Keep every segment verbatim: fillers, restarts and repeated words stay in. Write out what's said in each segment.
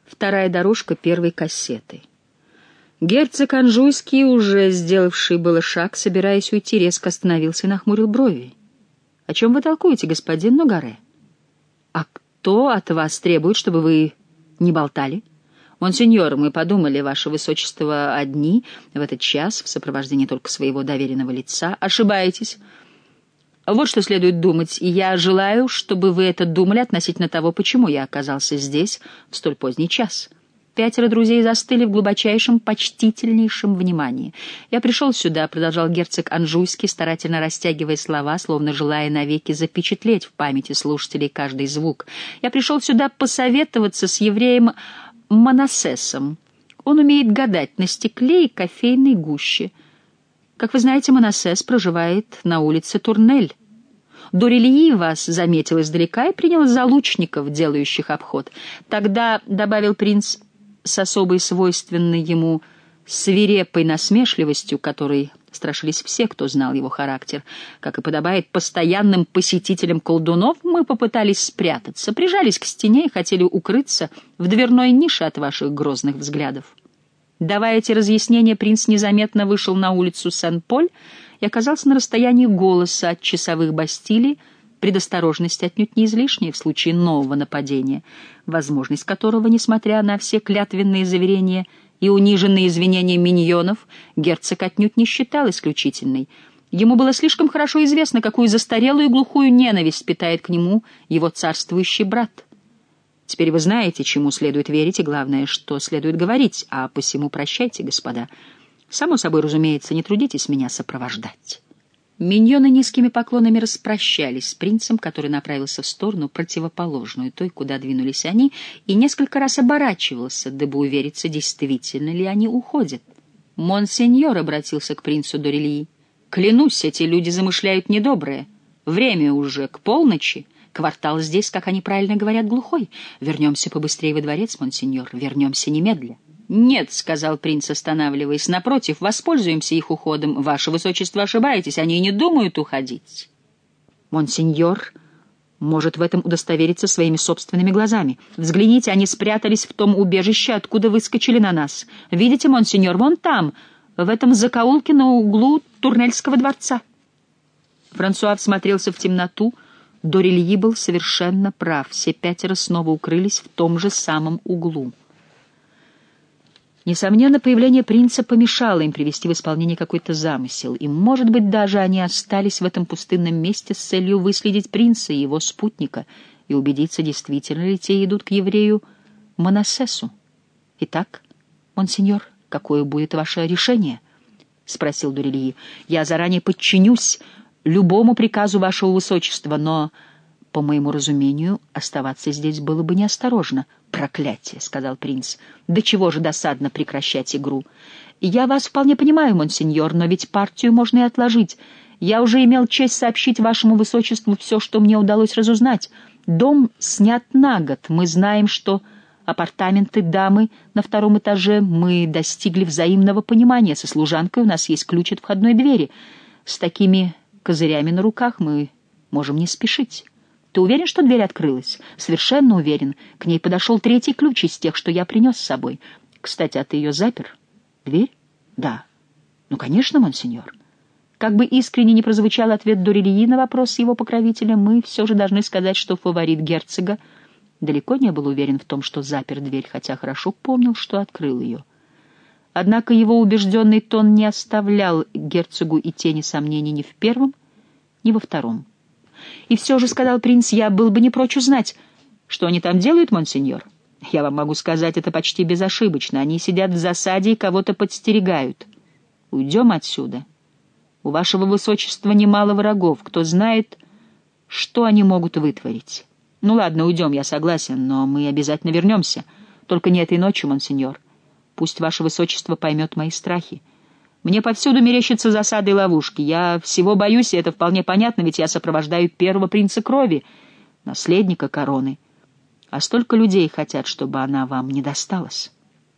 Вторая дорожка первой кассеты. Герцог Анжуйский, уже сделавший было шаг, собираясь уйти, резко остановился и нахмурил брови. — О чем вы толкуете, господин Ногаре? — А кто от вас требует, чтобы вы не болтали? — Монсеньор, мы подумали, ваше высочество, одни в этот час, в сопровождении только своего доверенного лица. — Ошибаетесь. Вот что следует думать, и я желаю, чтобы вы это думали относительно того, почему я оказался здесь в столь поздний час. Пятеро друзей застыли в глубочайшем, почтительнейшем внимании. «Я пришел сюда», — продолжал герцог Анжуйский, старательно растягивая слова, словно желая навеки запечатлеть в памяти слушателей каждый звук. «Я пришел сюда посоветоваться с евреем Манассесом. Он умеет гадать на стекле и кофейной гуще. Как вы знаете, Манассес проживает на улице Турнель. Дорильи вас заметил издалека и принял за лучников, делающих обход. Тогда, — добавил принц с особой свойственной ему свирепой насмешливостью, которой страшились все, кто знал его характер, как и подобает постоянным посетителям колдунов, мы попытались спрятаться, прижались к стене и хотели укрыться в дверной нише от ваших грозных взглядов. Давая эти разъяснения, принц незаметно вышел на улицу Сен-Поль и оказался на расстоянии голоса от часовых Бастилии, предосторожность отнюдь не излишняя в случае нового нападения, возможность которого, несмотря на все клятвенные заверения и униженные извинения миньонов, герцог отнюдь не считал исключительной. Ему было слишком хорошо известно, какую застарелую и глухую ненависть питает к нему его царствующий брат. Теперь вы знаете, чему следует верить, и главное, что следует говорить, а посему прощайте, господа. Само собой, разумеется, не трудитесь меня сопровождать». Миньоны низкими поклонами распрощались с принцем, который направился в сторону противоположную той, куда двинулись они, и несколько раз оборачивался, дабы увериться, действительно ли они уходят. «Монсеньор», — обратился к принцу Дорильи, — «клянусь, эти люди замышляют недоброе. Время уже к полночи. Квартал здесь, как они правильно говорят, глухой. Вернемся побыстрее во дворец, монсеньор, вернемся немедля». «Нет», — сказал принц, останавливаясь, — «напротив, воспользуемся их уходом. Ваше высочество, ошибаетесь, они не думают уходить». «Монсеньор может в этом удостовериться своими собственными глазами. Взгляните, они спрятались в том убежище, откуда выскочили на нас. Видите, монсеньор, вон там, в этом закоулке на углу Турнельского дворца». Франсуа всмотрелся в темноту. Дорильи был совершенно прав. Все пятеро снова укрылись в том же самом углу. Несомненно, появление принца помешало им привести в исполнение какой-то замысел, и, может быть, даже они остались в этом пустынном месте с целью выследить принца и его спутника и убедиться, действительно ли те идут к еврею Манассесу. «Итак, монсеньор, какое будет ваше решение?» — спросил Дорильи. «Я заранее подчинюсь любому приказу вашего высочества, но, по моему разумению, оставаться здесь было бы неосторожно». «Проклятие», — сказал принц. «Да чего же досадно прекращать игру?» «Я вас вполне понимаю, монсеньор, но ведь партию можно и отложить. Я уже имел честь сообщить вашему высочеству все, что мне удалось разузнать. Дом снят на год. Мы знаем, что апартаменты дамы на втором этаже. Мы достигли взаимного понимания. Со служанкой у нас есть ключ от входной двери. С такими козырями на руках мы можем не спешить». «Ты уверен, что дверь открылась?» «Совершенно уверен. К ней подошел третий ключ из тех, что я принес с собой. Кстати, а ты ее запер?» «Дверь?» «Да». «Ну, конечно, монсеньор». Как бы искренне не прозвучал ответ Дорильи на вопрос его покровителя, мы все же должны сказать, что фаворит герцога далеко не был уверен в том, что запер дверь, хотя хорошо помнил, что открыл ее. Однако его убежденный тон не оставлял герцогу и тени сомнений ни в первом, ни во втором. «И все же, — сказал принц, — я был бы не прочь узнать, что они там делают, монсеньор. Я вам могу сказать это почти безошибочно. Они сидят в засаде и кого-то подстерегают. Уйдем отсюда. У вашего высочества немало врагов. Кто знает, что они могут вытворить. Ну ладно, уйдем, я согласен, но мы обязательно вернемся. Только не этой ночью, монсеньор. Пусть ваше высочество поймет мои страхи. Мне повсюду мерещатся засады и ловушки. Я всего боюсь, и это вполне понятно, ведь я сопровождаю первого принца крови, наследника короны. А столько людей хотят, чтобы она вам не досталась».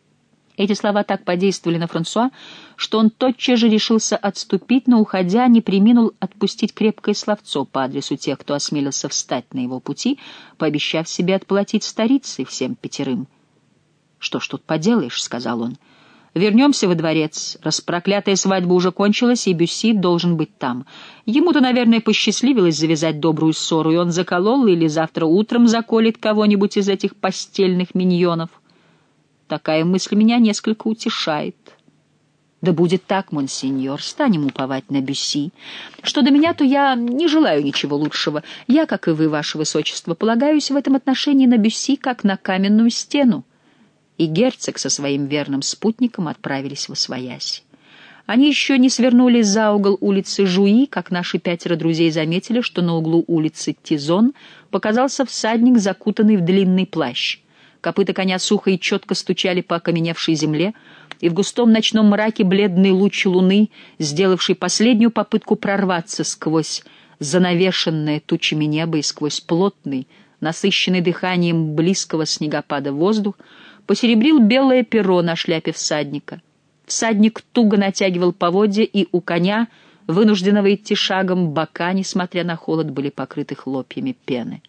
Эти слова так подействовали на Франсуа, что он тотчас же решился отступить, но, уходя, не преминул отпустить крепкое словцо по адресу тех, кто осмелился встать на его пути, пообещав себе отплатить старицей всем пятерым. «Что ж тут поделаешь», — сказал он. «Вернемся во дворец. Раз проклятая свадьба уже кончилась, и Бюсси должен быть там. Ему-то, наверное, посчастливилось завязать добрую ссору, и он заколол или завтра утром заколет кого-нибудь из этих постельных миньонов. Такая мысль меня несколько утешает». «Да будет так, монсеньор, станем уповать на Бюсси. Что до меня, то я не желаю ничего лучшего. Я, как и вы, ваше высочество, полагаюсь в этом отношении на Бюсси, как на каменную стену». И герцог со своим верным спутником отправились восвояси. Они еще не свернули за угол улицы Жуи, как наши пятеро друзей заметили, что на углу улицы Тизон показался всадник, закутанный в длинный плащ. Копыта коня сухо и четко стучали по окаменевшей земле, и в густом ночном мраке бледный луч луны, сделавший последнюю попытку прорваться сквозь занавешенное тучами небо и сквозь плотный, насыщенный дыханием близкого снегопада воздух, посеребрил белое перо на шляпе всадника. Всадник туго натягивал поводья, и у коня, вынужденного идти шагом, бока, несмотря на холод, были покрыты хлопьями пены.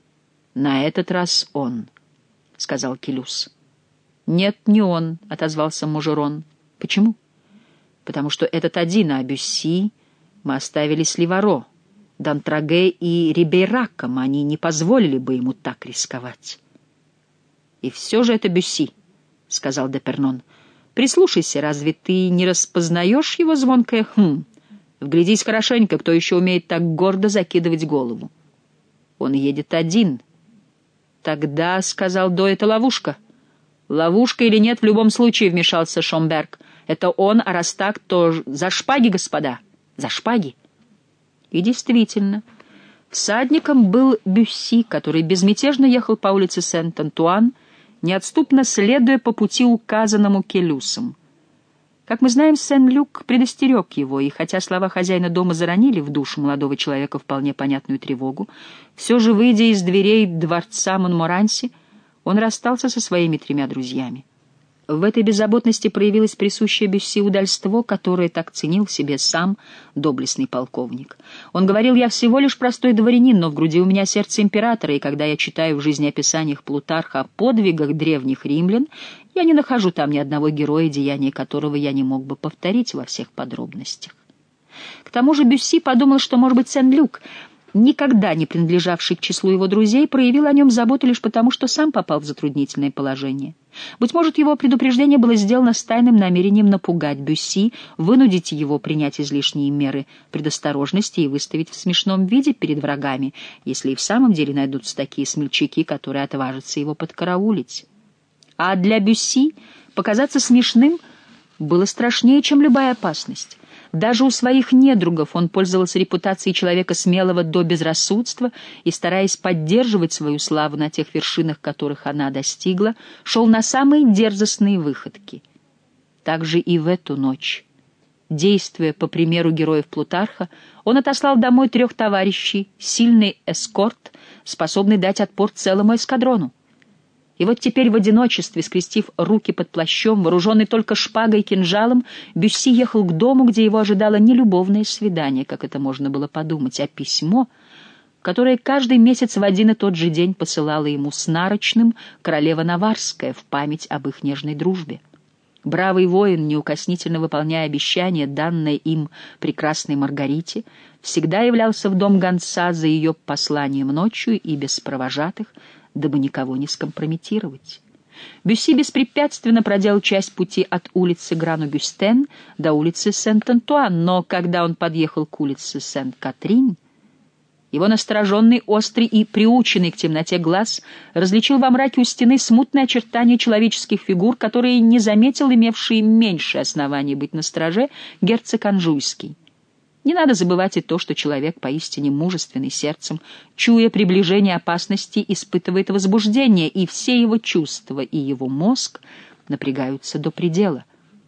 «На этот раз он», — сказал Келюс. «Нет, не он», — отозвался Мужерон. «Почему?» «Потому что этот один, а Бюсси мы оставили с Ливаро. Д'Антраге и Рибейраком они не позволили бы ему так рисковать». «И все же это Бюсси», — сказал Депернон. «Прислушайся, разве ты не распознаешь его звонкое «хм»? Вглядись хорошенько, кто еще умеет так гордо закидывать голову». «Он едет один». «Тогда, — сказал До, — это ловушка». «Ловушка или нет, в любом случае, — вмешался Шомберг. Это он, а раз так, то за шпаги, господа, за шпаги». И действительно, всадником был Бюсси, который безмятежно ехал по улице Сент-Антуан, неотступно следуя по пути, указанному Келюсом. Как мы знаем, Сен-Люк предостерег его, и хотя слова хозяина дома заронили в душу молодого человека вполне понятную тревогу, все же, выйдя из дверей дворца Монморанси, он расстался со своими тремя друзьями. В этой беззаботности проявилось присущее Бюсси удальство, которое так ценил в себе сам доблестный полковник. Он говорил: «Я всего лишь простой дворянин, но в груди у меня сердце императора, и когда я читаю в жизнеописаниях Плутарха о подвигах древних римлян, я не нахожу там ни одного героя, деяния которого я не мог бы повторить во всех подробностях». К тому же Бюсси подумал, что, может быть, Сен-Люк, никогда не принадлежавший к числу его друзей, проявил о нем заботу лишь потому, что сам попал в затруднительное положение. Быть может, его предупреждение было сделано с тайным намерением напугать Бюсси, вынудить его принять излишние меры предосторожности и выставить в смешном виде перед врагами, если и в самом деле найдутся такие смельчаки, которые отважатся его подкараулить. А для Бюсси показаться смешным было страшнее, чем любая опасность. Даже у своих недругов он пользовался репутацией человека смелого до безрассудства и, стараясь поддерживать свою славу на тех вершинах, которых она достигла, шел на самые дерзостные выходки. Так же и в эту ночь, действуя по примеру героев Плутарха, он отослал домой трех товарищей, сильный эскорт, способный дать отпор целому эскадрону. И вот теперь в одиночестве, скрестив руки под плащом, вооруженный только шпагой и кинжалом, Бюсси ехал к дому, где его ожидало не любовное свидание, как это можно было подумать, а письмо, которое каждый месяц в один и тот же день посылала ему с нарочным королева Наварская в память об их нежной дружбе. Бравый воин, неукоснительно выполняя обещание, данное им прекрасной Маргарите, всегда являлся в дом гонца за ее посланием ночью и без провожатых, дабы никого не скомпрометировать. Бюсси беспрепятственно проделал часть пути от улицы Гран-Огюстен до улицы Сент-Антуан, но когда он подъехал к улице Сент-Катрин, его настороженный, острый и приученный к темноте глаз различил во мраке у стены смутные очертания человеческих фигур, которые не заметил имевший меньшее основание быть настороже герцог Анжуйский. Не надо забывать и то, что человек, поистине мужественный сердцем, чуя приближение опасности, испытывает возбуждение, и все его чувства и его мозг напрягаются до предела.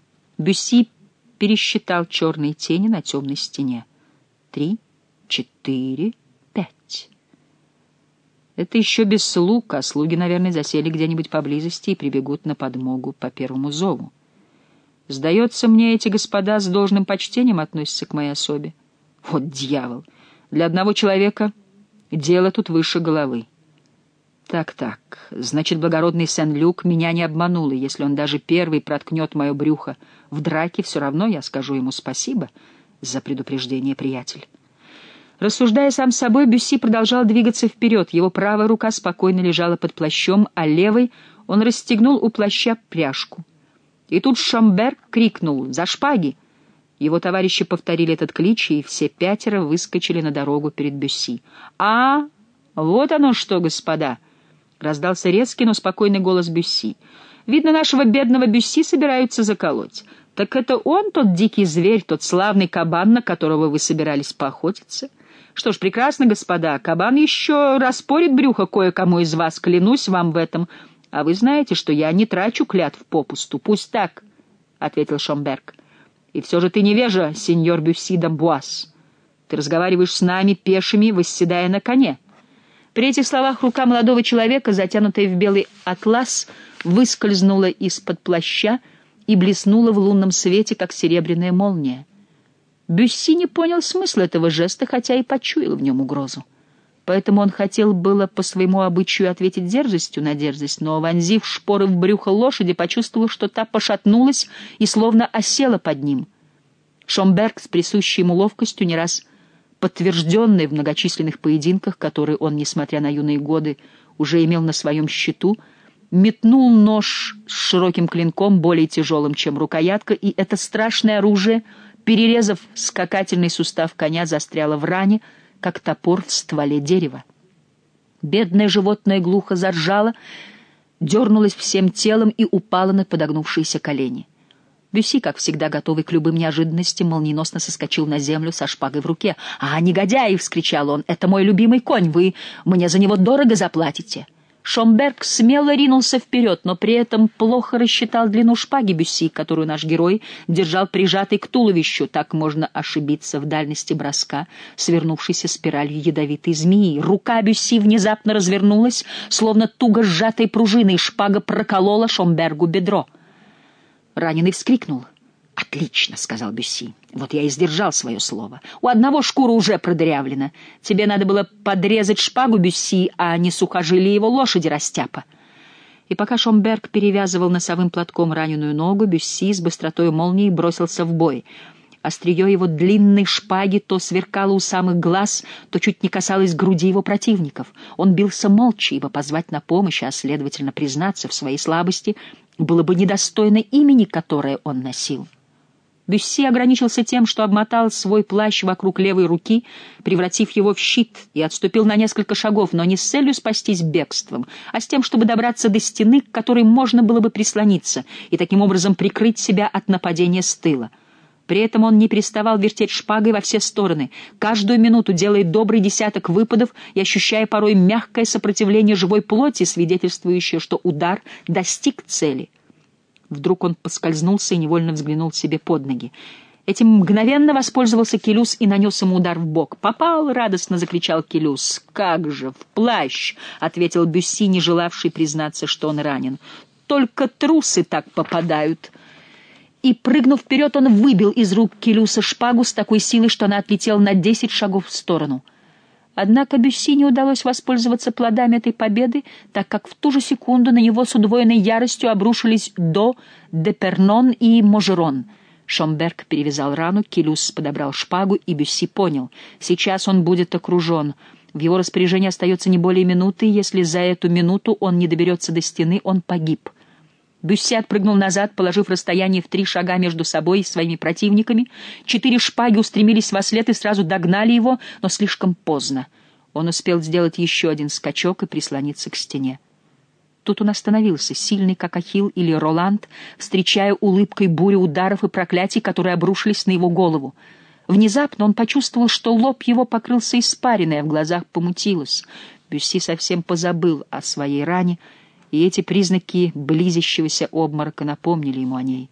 Бюсси пересчитал черные тени на темной стене. Три, четыре, пять. Это еще без слуг, а слуги, наверное, засели где-нибудь поблизости и прибегут на подмогу по первому зову. Сдается мне, эти господа с должным почтением относятся к моей особе. Вот дьявол! Для одного человека дело тут выше головы. Так-так, значит, благородный Сен-Люк меня не обманул, и если он даже первый проткнет мое брюхо в драке, все равно я скажу ему спасибо за предупреждение, приятель. Рассуждая сам с собой, Бюсси продолжал двигаться вперед. Его правая рука спокойно лежала под плащом, а левой он расстегнул у плаща пряжку. И тут Шомберг крикнул «За шпаги!». Его товарищи повторили этот клич, и все пятеро выскочили на дорогу перед Бюсси. «А, вот оно что, господа!» — раздался резкий, но спокойный голос Бюсси. «Видно, нашего бедного Бюсси собираются заколоть. Так это он, тот дикий зверь, тот славный кабан, на которого вы собирались поохотиться? Что ж, прекрасно, господа, кабан еще распорит брюхо кое-кому из вас, клянусь вам в этом. А вы знаете, что я не трачу клятв попусту. Пусть так», — ответил Шомберг. «И все же ты невежа, сеньор Бюсси d'Амбуаз. Ты разговариваешь с нами, пешими, восседая на коне». При этих словах рука молодого человека, затянутая в белый атлас, выскользнула из-под плаща и блеснула в лунном свете, как серебряная молния. Бюсси не понял смысла этого жеста, хотя и почуял в нем угрозу. Поэтому он хотел было по своему обычаю ответить дерзостью на дерзость, но, вонзив шпоры в брюхо лошади, почувствовал, что та пошатнулась и словно осела под ним. Шомберг с присущей ему ловкостью, не раз подтвержденной в многочисленных поединках, которые он, несмотря на юные годы, уже имел на своем счету, метнул нож с широким клинком, более тяжелым, чем рукоятка, и это страшное оружие, перерезав скакательный сустав коня, застряло в ране, как топор в стволе дерева. Бедное животное глухо заржало, дернулось всем телом и упало на подогнувшиеся колени. Бюсси, как всегда готовый к любым неожиданностям, молниеносно соскочил на землю со шпагой в руке. «А, негодяи!» — вскричал он. «Это мой любимый конь! Вы мне за него дорого заплатите!» Шомберг смело ринулся вперед, но при этом плохо рассчитал длину шпаги Бюсси, которую наш герой держал прижатой к туловищу. Так можно ошибиться в дальности броска, свернувшейся спиралью ядовитой змеи. Рука Бюсси внезапно развернулась, словно туго сжатой пружиной, и шпага проколола Шомбергу бедро. Раненый вскрикнул. «Отлично», — сказал Бюсси. «Вот я и сдержал свое слово. У одного шкура уже продырявлена. Тебе надо было подрезать шпагу Бюсси, а не сухожилие его лошади, растяпа». И пока Шомберг перевязывал носовым платком раненую ногу, Бюсси с быстротой молнии бросился в бой. Острие его длинной шпаги то сверкало у самых глаз, то чуть не касалось груди его противников. Он бился молча, ибо позвать на помощь, а следовательно признаться в своей слабости, было бы недостойно имени, которое он носил. Бюсси ограничился тем, что обмотал свой плащ вокруг левой руки, превратив его в щит, и отступил на несколько шагов, но не с целью спастись бегством, а с тем, чтобы добраться до стены, к которой можно было бы прислониться, и таким образом прикрыть себя от нападения с тыла. При этом он не переставал вертеть шпагой во все стороны, каждую минуту делая добрый десяток выпадов и ощущая порой мягкое сопротивление живой плоти, свидетельствующее, что удар достиг цели. Вдруг он поскользнулся и невольно взглянул себе под ноги. Этим мгновенно воспользовался Келюс и нанес ему удар в бок. «Попал!» — радостно закричал Келюс. «Как же! В плащ!» — ответил Бюсси, не желавший признаться, что он ранен. «Только трусы так попадают!» И, прыгнув вперед, он выбил из рук Келюса шпагу с такой силой, что она отлетела на десять шагов в сторону. Однако Бюсси не удалось воспользоваться плодами этой победы, так как в ту же секунду на него с удвоенной яростью обрушились До, Депернон и Можерон. Шомберг перевязал рану, Келюс подобрал шпагу, и Бюсси понял — сейчас он будет окружен. В его распоряжении остается не более минуты, и если за эту минуту он не доберется до стены, он погиб. Бюсси отпрыгнул назад, положив расстояние в три шага между собой и своими противниками. Четыре шпаги устремились вослед и сразу догнали его, но слишком поздно. Он успел сделать еще один скачок и прислониться к стене. Тут он остановился, сильный, как Ахилл или Роланд, встречая улыбкой бурю ударов и проклятий, которые обрушились на его голову. Внезапно он почувствовал, что лоб его покрылся испариной, а в глазах помутилось. Бюсси совсем позабыл о своей ране, и эти признаки близящегося обморока напомнили ему о ней.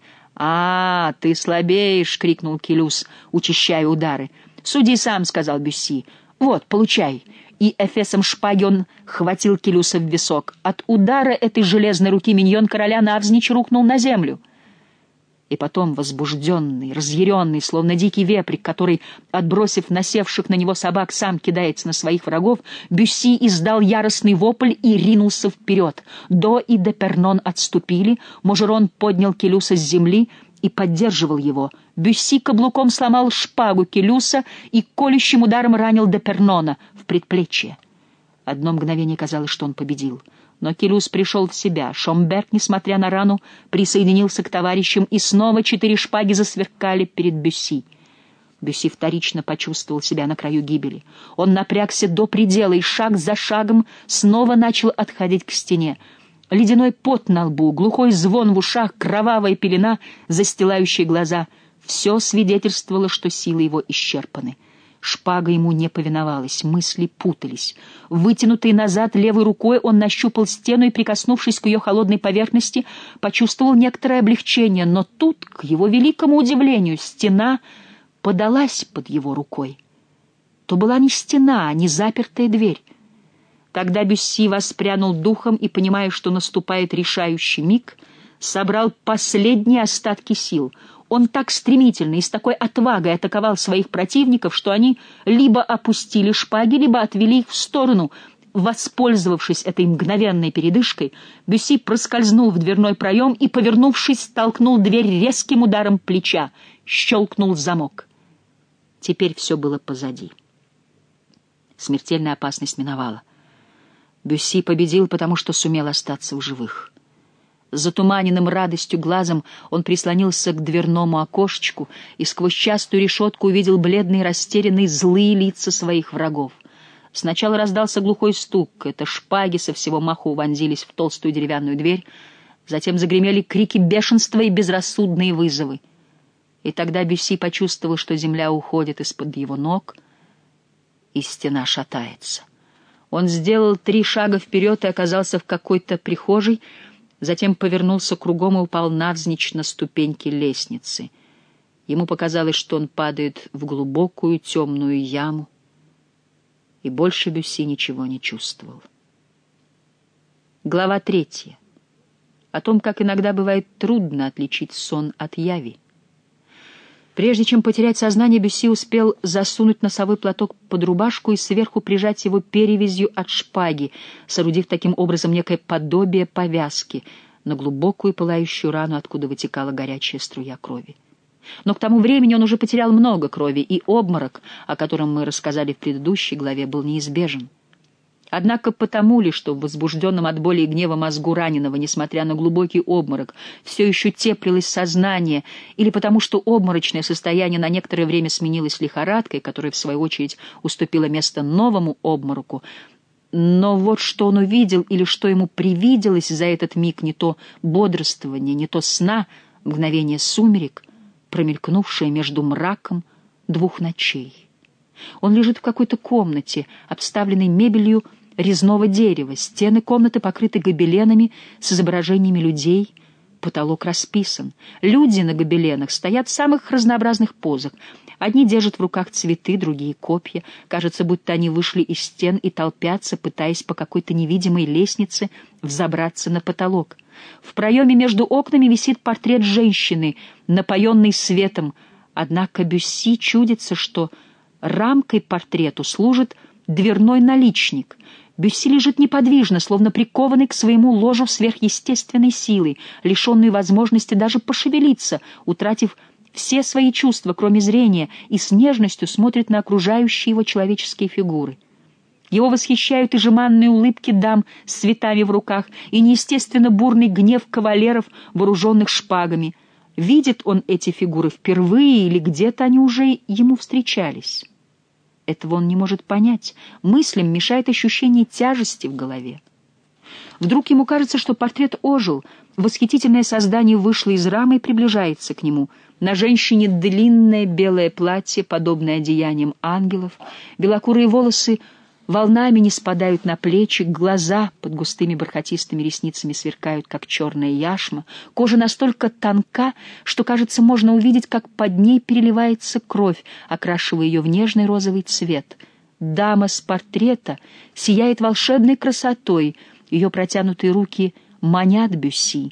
«А, ты слабеешь!» — крикнул Келюс, учащая удары. «Суди сам!» — сказал Бюсси. «Вот, получай!» И эфесом шпаги он хватил Келюса в висок. От удара этой железной руки миньон короля навзничь рухнул на землю. И потом, возбужденный, разъяренный, словно дикий вепрь, который, отбросив насевших на него собак, сам кидается на своих врагов, Бюсси издал яростный вопль и ринулся вперед. До и Депернон отступили, Можерон поднял Келюса с земли и поддерживал его. Бюсси каблуком сломал шпагу Келюса и колющим ударом ранил Депернона в предплечье. Одно мгновение казалось, что он победил. Но Келюс пришел в себя. Шомберг, несмотря на рану, присоединился к товарищам, и снова четыре шпаги засверкали перед Бюсси. Бюсси вторично почувствовал себя на краю гибели. Он напрягся до предела и шаг за шагом снова начал отходить к стене. Ледяной пот на лбу, глухой звон в ушах, кровавая пелена, застилающая глаза — все свидетельствовало, что силы его исчерпаны. Шпага ему не повиновалась, мысли путались. Вытянутой назад левой рукой он нащупал стену и, прикоснувшись к ее холодной поверхности, почувствовал некоторое облегчение, но тут, к его великому удивлению, стена подалась под его рукой. То была не стена, а не запертая дверь. Тогда Бюсси воспрянул духом и, понимая, что наступает решающий миг, собрал последние остатки сил. Он так стремительно и с такой отвагой атаковал своих противников, что они либо опустили шпаги, либо отвели их в сторону. Воспользовавшись этой мгновенной передышкой, Бюсси проскользнул в дверной проем и, повернувшись, толкнул дверь резким ударом плеча. Щелкнул замок. Теперь все было позади. Смертельная опасность миновала. Бюсси победил, потому что сумел остаться в живых. Затуманенным радостью глазом он прислонился к дверному окошечку и сквозь частую решетку увидел бледные, растерянные, злые лица своих врагов. Сначала раздался глухой стук, это шпаги со всего маху вонзились в толстую деревянную дверь, затем загремели крики бешенства и безрассудные вызовы. И тогда Бюсси почувствовал, что земля уходит из-под его ног, и стена шатается. Он сделал три шага вперед и оказался в какой-то прихожей, затем повернулся кругом и упал навзничь на ступеньки лестницы. Ему показалось, что он падает в глубокую темную яму, и больше Бюсси ничего не чувствовал. Глава третья. О том, как иногда бывает трудно отличить сон от яви. Прежде чем потерять сознание, Бюсси успел засунуть носовой платок под рубашку и сверху прижать его перевязью от шпаги, соорудив таким образом некое подобие повязки на глубокую пылающую рану, откуда вытекала горячая струя крови. Но к тому времени он уже потерял много крови, и обморок, о котором мы рассказали в предыдущей главе, был неизбежен. Однако потому ли, что в возбужденном от боли и гнева мозгу раненого, несмотря на глубокий обморок, все еще теплилось сознание, или потому что обморочное состояние на некоторое время сменилось лихорадкой, которая, в свою очередь, уступила место новому обмороку, но вот что он увидел или что ему привиделось за этот миг, не то бодрствование, не то сна, мгновение сумерек, промелькнувшее между мраком двух ночей. Он лежит в какой-то комнате, обставленной мебелью резного дерева. Стены комнаты покрыты гобеленами с изображениями людей, потолок расписан. Люди на гобеленах стоят в самых разнообразных позах. Одни держат в руках цветы, другие — копья. Кажется, будто они вышли из стен и толпятся, пытаясь по какой-то невидимой лестнице взобраться на потолок. В проеме между окнами висит портрет женщины, напоенный светом. Однако Бюсси чудится, что рамкой портрету служит дверной наличник. Бюсси лежит неподвижно, словно прикованный к своему ложу сверхъестественной силой, лишенный возможности даже пошевелиться, утратив все свои чувства, кроме зрения, и с нежностью смотрит на окружающие его человеческие фигуры. Его восхищают и жеманные улыбки дам с цветами в руках, и неестественно бурный гнев кавалеров, вооруженных шпагами. Видит он эти фигуры впервые или где-то они уже ему встречались? Этого он не может понять. Мыслям мешает ощущение тяжести в голове. Вдруг ему кажется, что портрет ожил. Восхитительное создание вышло из рамы и приближается к нему. На женщине длинное белое платье, подобное одеяниям ангелов. Белокурые волосы волнами не спадают на плечи, глаза под густыми бархатистыми ресницами сверкают, как черная яшма. Кожа настолько тонка, что, кажется, можно увидеть, как под ней переливается кровь, окрашивая ее в нежный розовый цвет. Дама с портрета сияет волшебной красотой, ее протянутые руки манят Бюсси.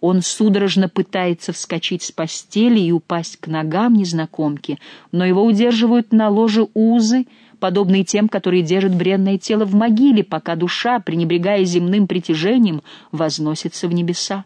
Он судорожно пытается вскочить с постели и упасть к ногам незнакомки, но его удерживают на ложе узы, подобные тем, которые держат бренное тело в могиле, пока душа, пренебрегая земным притяжением, возносится в небеса.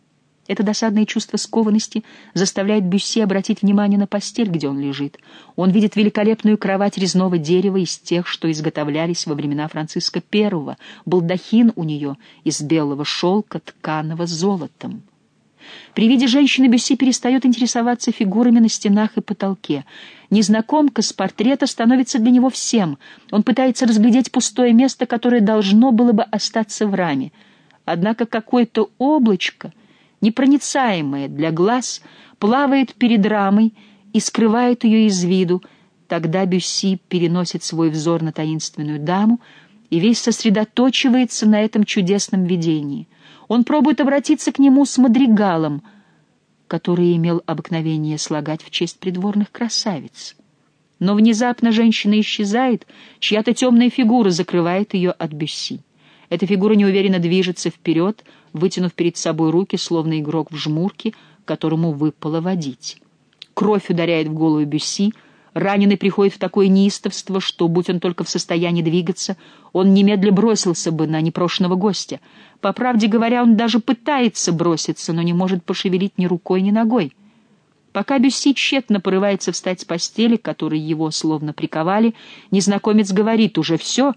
Это досадное чувство скованности заставляет Бюсси обратить внимание на постель, где он лежит. Он видит великолепную кровать резного дерева из тех, что изготовлялись во времена Франциска Первого, балдахин у нее из белого шелка, тканого золотом. При виде женщины Бюсси перестает интересоваться фигурами на стенах и потолке. Незнакомка с портрета становится для него всем. Он пытается разглядеть пустое место, которое должно было бы остаться в раме. Однако какое-то облачко, непроницаемое для глаз, плавает перед рамой и скрывает ее из виду. Тогда Бюсси переносит свой взор на таинственную даму и весь сосредоточивается на этом чудесном видении. Он пробует обратиться к нему с мадригалом, который имел обыкновение слагать в честь придворных красавиц. Но внезапно женщина исчезает, чья-то темная фигура закрывает ее от Бюсси. Эта фигура неуверенно движется вперед, вытянув перед собой руки, словно игрок в жмурки, которому выпало водить. Кровь ударяет в голову Бюсси, раненый приходит в такое неистовство, что, будь он только в состоянии двигаться, он немедля бросился бы на непрошенного гостя. По правде говоря, он даже пытается броситься, но не может пошевелить ни рукой, ни ногой. Пока Бюсси тщетно порывается встать с постели, к которой его словно приковали, незнакомец говорит: «Уже все?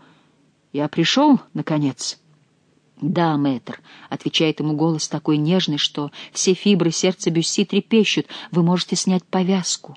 Я пришел, наконец?» «Да, мэтр», — отвечает ему голос такой нежный, что все фибры сердца Бюсси трепещут. «Вы можете снять повязку».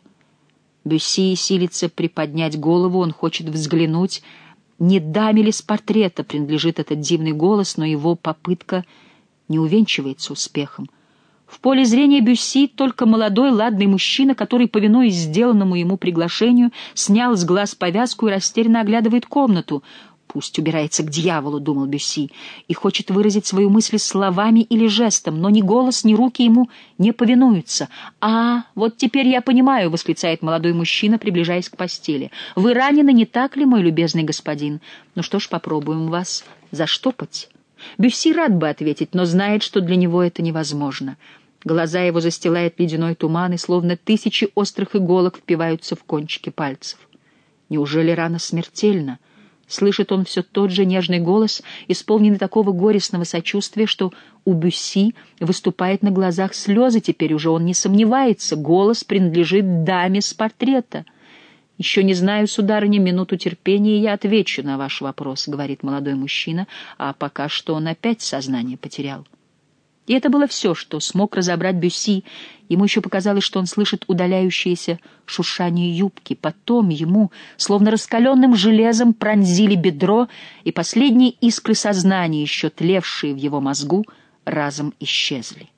Бюсси силится приподнять голову, он хочет взглянуть, не даме ли с портрета принадлежит этот дивный голос, но его попытка не увенчивается успехом. В поле зрения Бюсси только молодой ладный мужчина, который, повинуясь сделанному ему приглашению, снял с глаз повязку и растерянно оглядывает комнату. «Пусть убирается к дьяволу», — думал Бюсси, и хочет выразить свою мысль словами или жестом, но ни голос, ни руки ему не повинуются. «А, вот теперь я понимаю», — восклицает молодой мужчина, приближаясь к постели. «Вы ранены, не так ли, мой любезный господин? Ну что ж, попробуем вас заштопать». Бюсси рад бы ответить, но знает, что для него это невозможно. Глаза его застилает ледяной туман, и словно тысячи острых иголок впиваются в кончики пальцев. Неужели рана смертельна? Слышит он все тот же нежный голос, исполненный такого горестного сочувствия, что у Бюсси выступает на глазах слезы. Теперь уже он не сомневается, голос принадлежит даме с портрета. «Еще не знаю, сударыня, минуту терпения, я отвечу на ваш вопрос», — говорит молодой мужчина, а пока что он опять сознание потерял. И это было все, что смог разобрать Бюсси. Ему еще показалось, что он слышит удаляющееся шуршание юбки. Потом ему, словно раскаленным железом, пронзили бедро, и последние искры сознания, еще тлевшие в его мозгу, разом исчезли.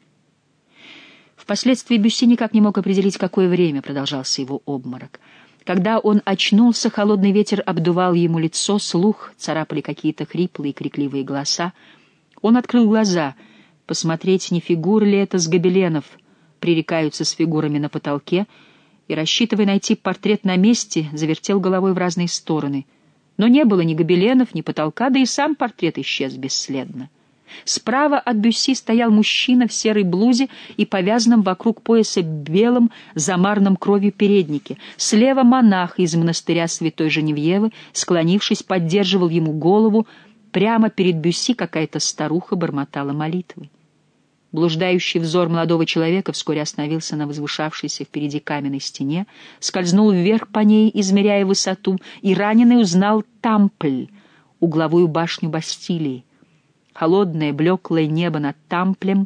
Впоследствии Бюсси никак не мог определить, какое время продолжался его обморок. Когда он очнулся, холодный ветер обдувал ему лицо, слух, царапали какие-то хриплые и крикливые голоса. Он открыл глаза — посмотреть, не фигуры ли это с гобеленов пререкаются с фигурами на потолке, и, рассчитывая найти портрет на месте, завертел головой в разные стороны. Но не было ни гобеленов, ни потолка, да и сам портрет исчез бесследно. Справа от Бюсси стоял мужчина в серой блузе и повязанном вокруг пояса белом, замаранном кровью переднике. Слева монах из монастыря святой Женевьевы, склонившись, поддерживал ему голову. Прямо перед Бюсси какая-то старуха бормотала молитвы. Блуждающий взор молодого человека вскоре остановился на возвышавшейся впереди каменной стене, скользнул вверх по ней, измеряя высоту, и раненый узнал Тампль, угловую башню Бастилии. Холодное, блеклое небо над Тамплем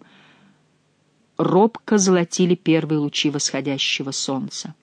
робко золотили первые лучи восходящего солнца.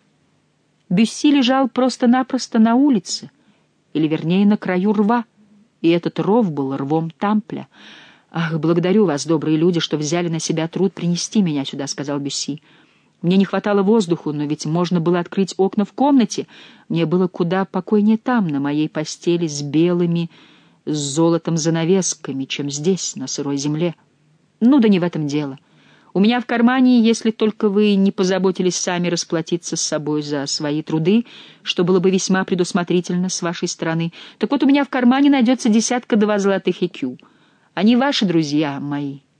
Бюсси лежал просто-напросто на улице, или, вернее, на краю рва, и этот ров был рвом Тампля. «Ах, благодарю вас, добрые люди, что взяли на себя труд принести меня сюда», — сказал Бюсси. «Мне не хватало воздуху, но ведь можно было открыть окна в комнате. Мне было куда покойнее там, на моей постели, с белыми, с золотом занавесками, чем здесь, на сырой земле. Ну да не в этом дело. У меня в кармане, если только вы не позаботились сами расплатиться с собой за свои труды, что было бы весьма предусмотрительно с вашей стороны, так вот у меня в кармане найдется десятка-два золотых икю. Они ваши друзья мои.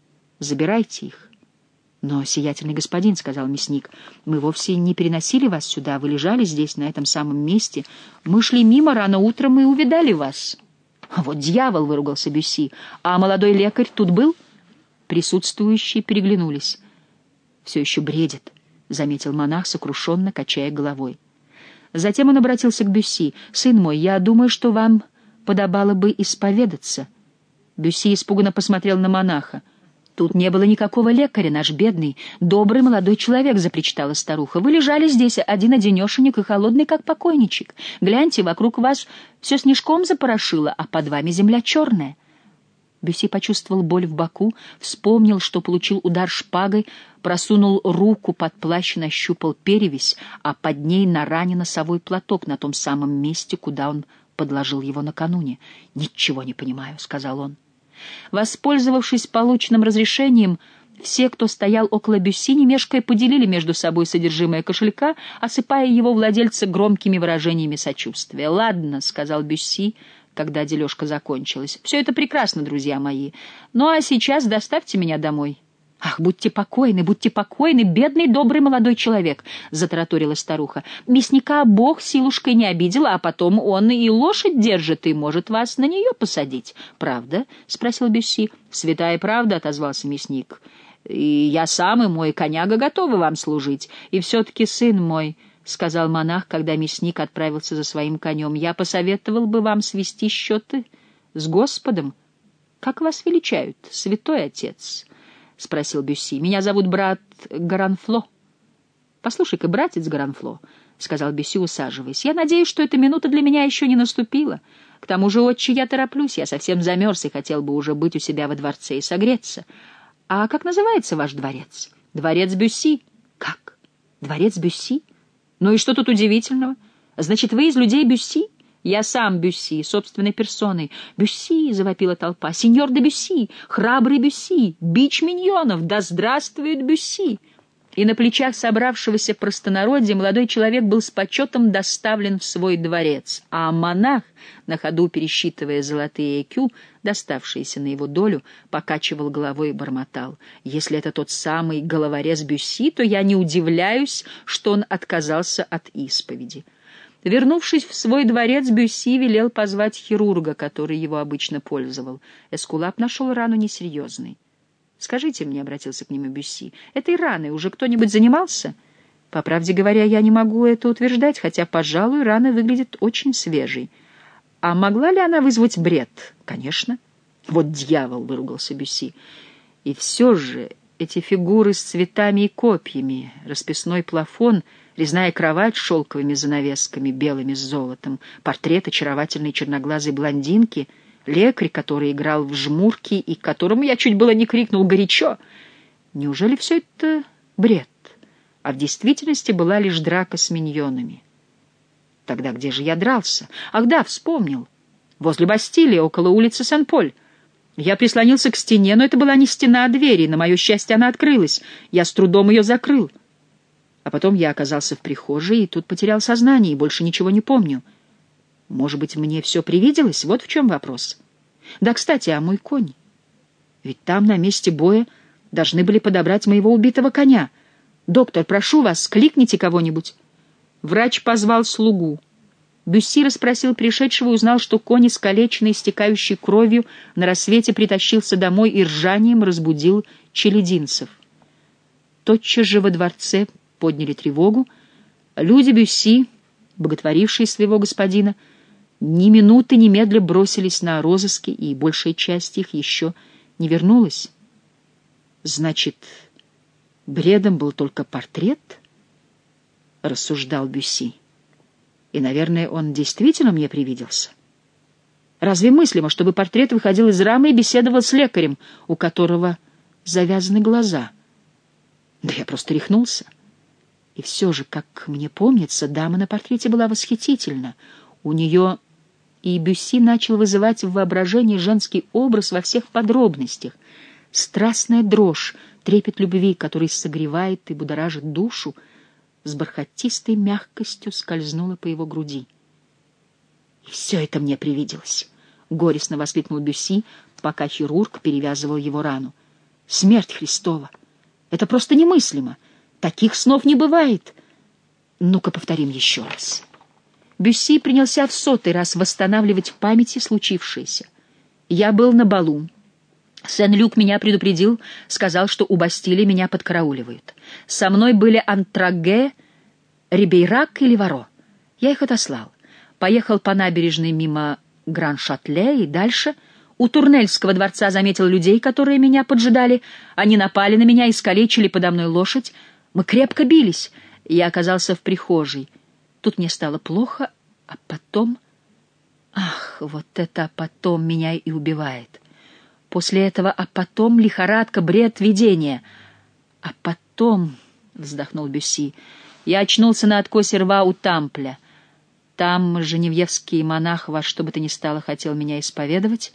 Забирайте их. «Но, сиятельный господин, — сказал мясник, — мы вовсе не переносили вас сюда, вы лежали здесь, на этом самом месте. Мы шли мимо рано утром и увидали вас». «Вот дьявол!» — выругался Бюсси. «А молодой лекарь тут был?» Присутствующие переглянулись. «Все еще бредит», — заметил монах, сокрушенно качая головой. Затем он обратился к Бюсси. «Сын мой, я думаю, что вам подобало бы исповедаться». Бюсси испуганно посмотрел на монаха. «Тут не было никакого лекаря, наш бедный, добрый молодой человек», — запричитала старуха. «Вы лежали здесь один-одинешенек и холодный, как покойничек. Гляньте, вокруг вас все снежком запорошило, а под вами земля черная». Бюсси почувствовал боль в боку, вспомнил, что получил удар шпагой, просунул руку под плащ и нащупал перевязь, а под ней на ране носовой платок на том самом месте, куда он подложил его накануне. «Ничего не понимаю», — сказал он. Воспользовавшись полученным разрешением, все, кто стоял около Бюсси, не мешкая, поделили между собой содержимое кошелька, осыпая его владельца громкими выражениями сочувствия. «Ладно», — сказал Бюсси, когда дележка закончилась. «Все это прекрасно, друзья мои. Ну а сейчас доставьте меня домой». «Ах, будьте покойны, будьте покойны, бедный добрый молодой человек», — затараторила старуха. «Мясника Бог силушкой не обидел, а потом он и лошадь держит, и может вас на нее посадить». «Правда?» — спросил Бюсси. «Святая правда», — отозвался мясник. «И я сам, и мой коняга готовы вам служить. И все-таки, сын мой, — сказал монах, когда мясник отправился за своим конем, — я посоветовал бы вам свести счеты с Господом». «Как вас величают, святой отец?» — спросил Бюсси. «Меня зовут брат Гаранфло». «Послушай-ка, братец Гаранфло, — сказал Бюсси, усаживаясь, — я надеюсь, что эта минута для меня еще не наступила. К тому же, отче, я тороплюсь, я совсем замерз и хотел бы уже быть у себя во дворце и согреться. А как называется ваш дворец?» «Дворец Бюсси». «Как? Дворец Бюсси? Ну и что тут удивительного? Значит, вы из людей Бюсси?» «Я сам Бюсси, собственной персоной». «Бюсси!» — завопила толпа. «Сеньор де Бюсси! Храбрый Бюсси! Бич миньонов! Да здравствует Бюсси!» И на плечах собравшегося простонародья молодой человек был с почетом доставлен в свой дворец, а монах, на ходу пересчитывая золотые экю, доставшиеся на его долю, покачивал головой и бормотал: «Если это тот самый головорез Бюсси, то я не удивляюсь, что он отказался от исповеди». Вернувшись в свой дворец, Бюсси велел позвать хирурга, который его обычно пользовал. Эскулап нашел рану несерьезной. «Скажите мне, — обратился к нему Бюсси, — этой раной уже кто-нибудь занимался?» «По правде говоря, я не могу это утверждать, хотя, пожалуй, рана выглядит очень свежей». «А могла ли она вызвать бред?» «Конечно». «Вот дьявол!» — выругался Бюсси. «И все же эти фигуры с цветами и копьями, расписной плафон, резная кровать с шелковыми занавесками, белыми с золотом, портрет очаровательной черноглазой блондинки, лекарь, который играл в жмурки и которому я чуть было не крикнул горячо. Неужели все это бред, а в действительности была лишь драка с миньонами? Тогда где же я дрался? Ах да, вспомнил. Возле Бастилии, около улицы Сен-Поль. Я прислонился к стене, но это была не стена, а дверь, и, на мое счастье, она открылась. Я с трудом ее закрыл. А потом я оказался в прихожей, и тут потерял сознание, и больше ничего не помню. Может быть, мне все привиделось? Вот в чем вопрос. Да, кстати, а мой конь? Ведь там, на месте боя, должны были подобрать моего убитого коня. Доктор, прошу вас, кликните кого-нибудь. Врач позвал слугу. Бюсси расспросил пришедшего и узнал, что конь, искалеченный, истекающий кровью, на рассвете притащился домой и ржанием разбудил челядинцев. Тотчас же во дворце подняли тревогу. Люди Бюсси, боготворившие своего господина, ни минуты немедля бросились на розыски, и большая часть их еще не вернулась. «Значит, бредом был только портрет?» — рассуждал Бюсси. «И, наверное, он действительно мне привиделся. Разве мыслимо, чтобы портрет выходил из рамы и беседовал с лекарем, у которого завязаны глаза? Да я просто рехнулся. И все же, как мне помнится, дама на портрете была восхитительна. У нее...» И Бюсси начал вызывать в воображении женский образ во всех подробностях. Страстная дрожь, трепет любви, который согревает и будоражит душу, с бархатистой мягкостью скользнула по его груди. «И все это мне привиделось!» — горестно воскликнул Бюсси, пока хирург перевязывал его рану. Смерть Христова! Это просто немыслимо! Таких снов не бывает! Ну-ка, повторим еще раз». Бюсси принялся в сотый раз восстанавливать в памяти случившееся. «Я был на балу. Сен-Люк меня предупредил, сказал, что у Бастилии меня подкарауливают. Со мной были Антраге, Рибейрак и Леваро. Я их отослал. Поехал по набережной мимо Гран-Шатле и дальше. У Турнельского дворца заметил людей, которые меня поджидали. Они напали на меня, искалечили подо мной лошадь. Мы крепко бились. Я оказался в прихожей. Тут мне стало плохо, а потом... Ах, вот это «а потом» меня и убивает. После этого «а потом» лихорадка, бред, видение. «А потом», — вздохнул Бюсси, — «я очнулся на откосе рва у Тампля. Там женевьевский монах во что бы то ни стало хотел меня исповедовать.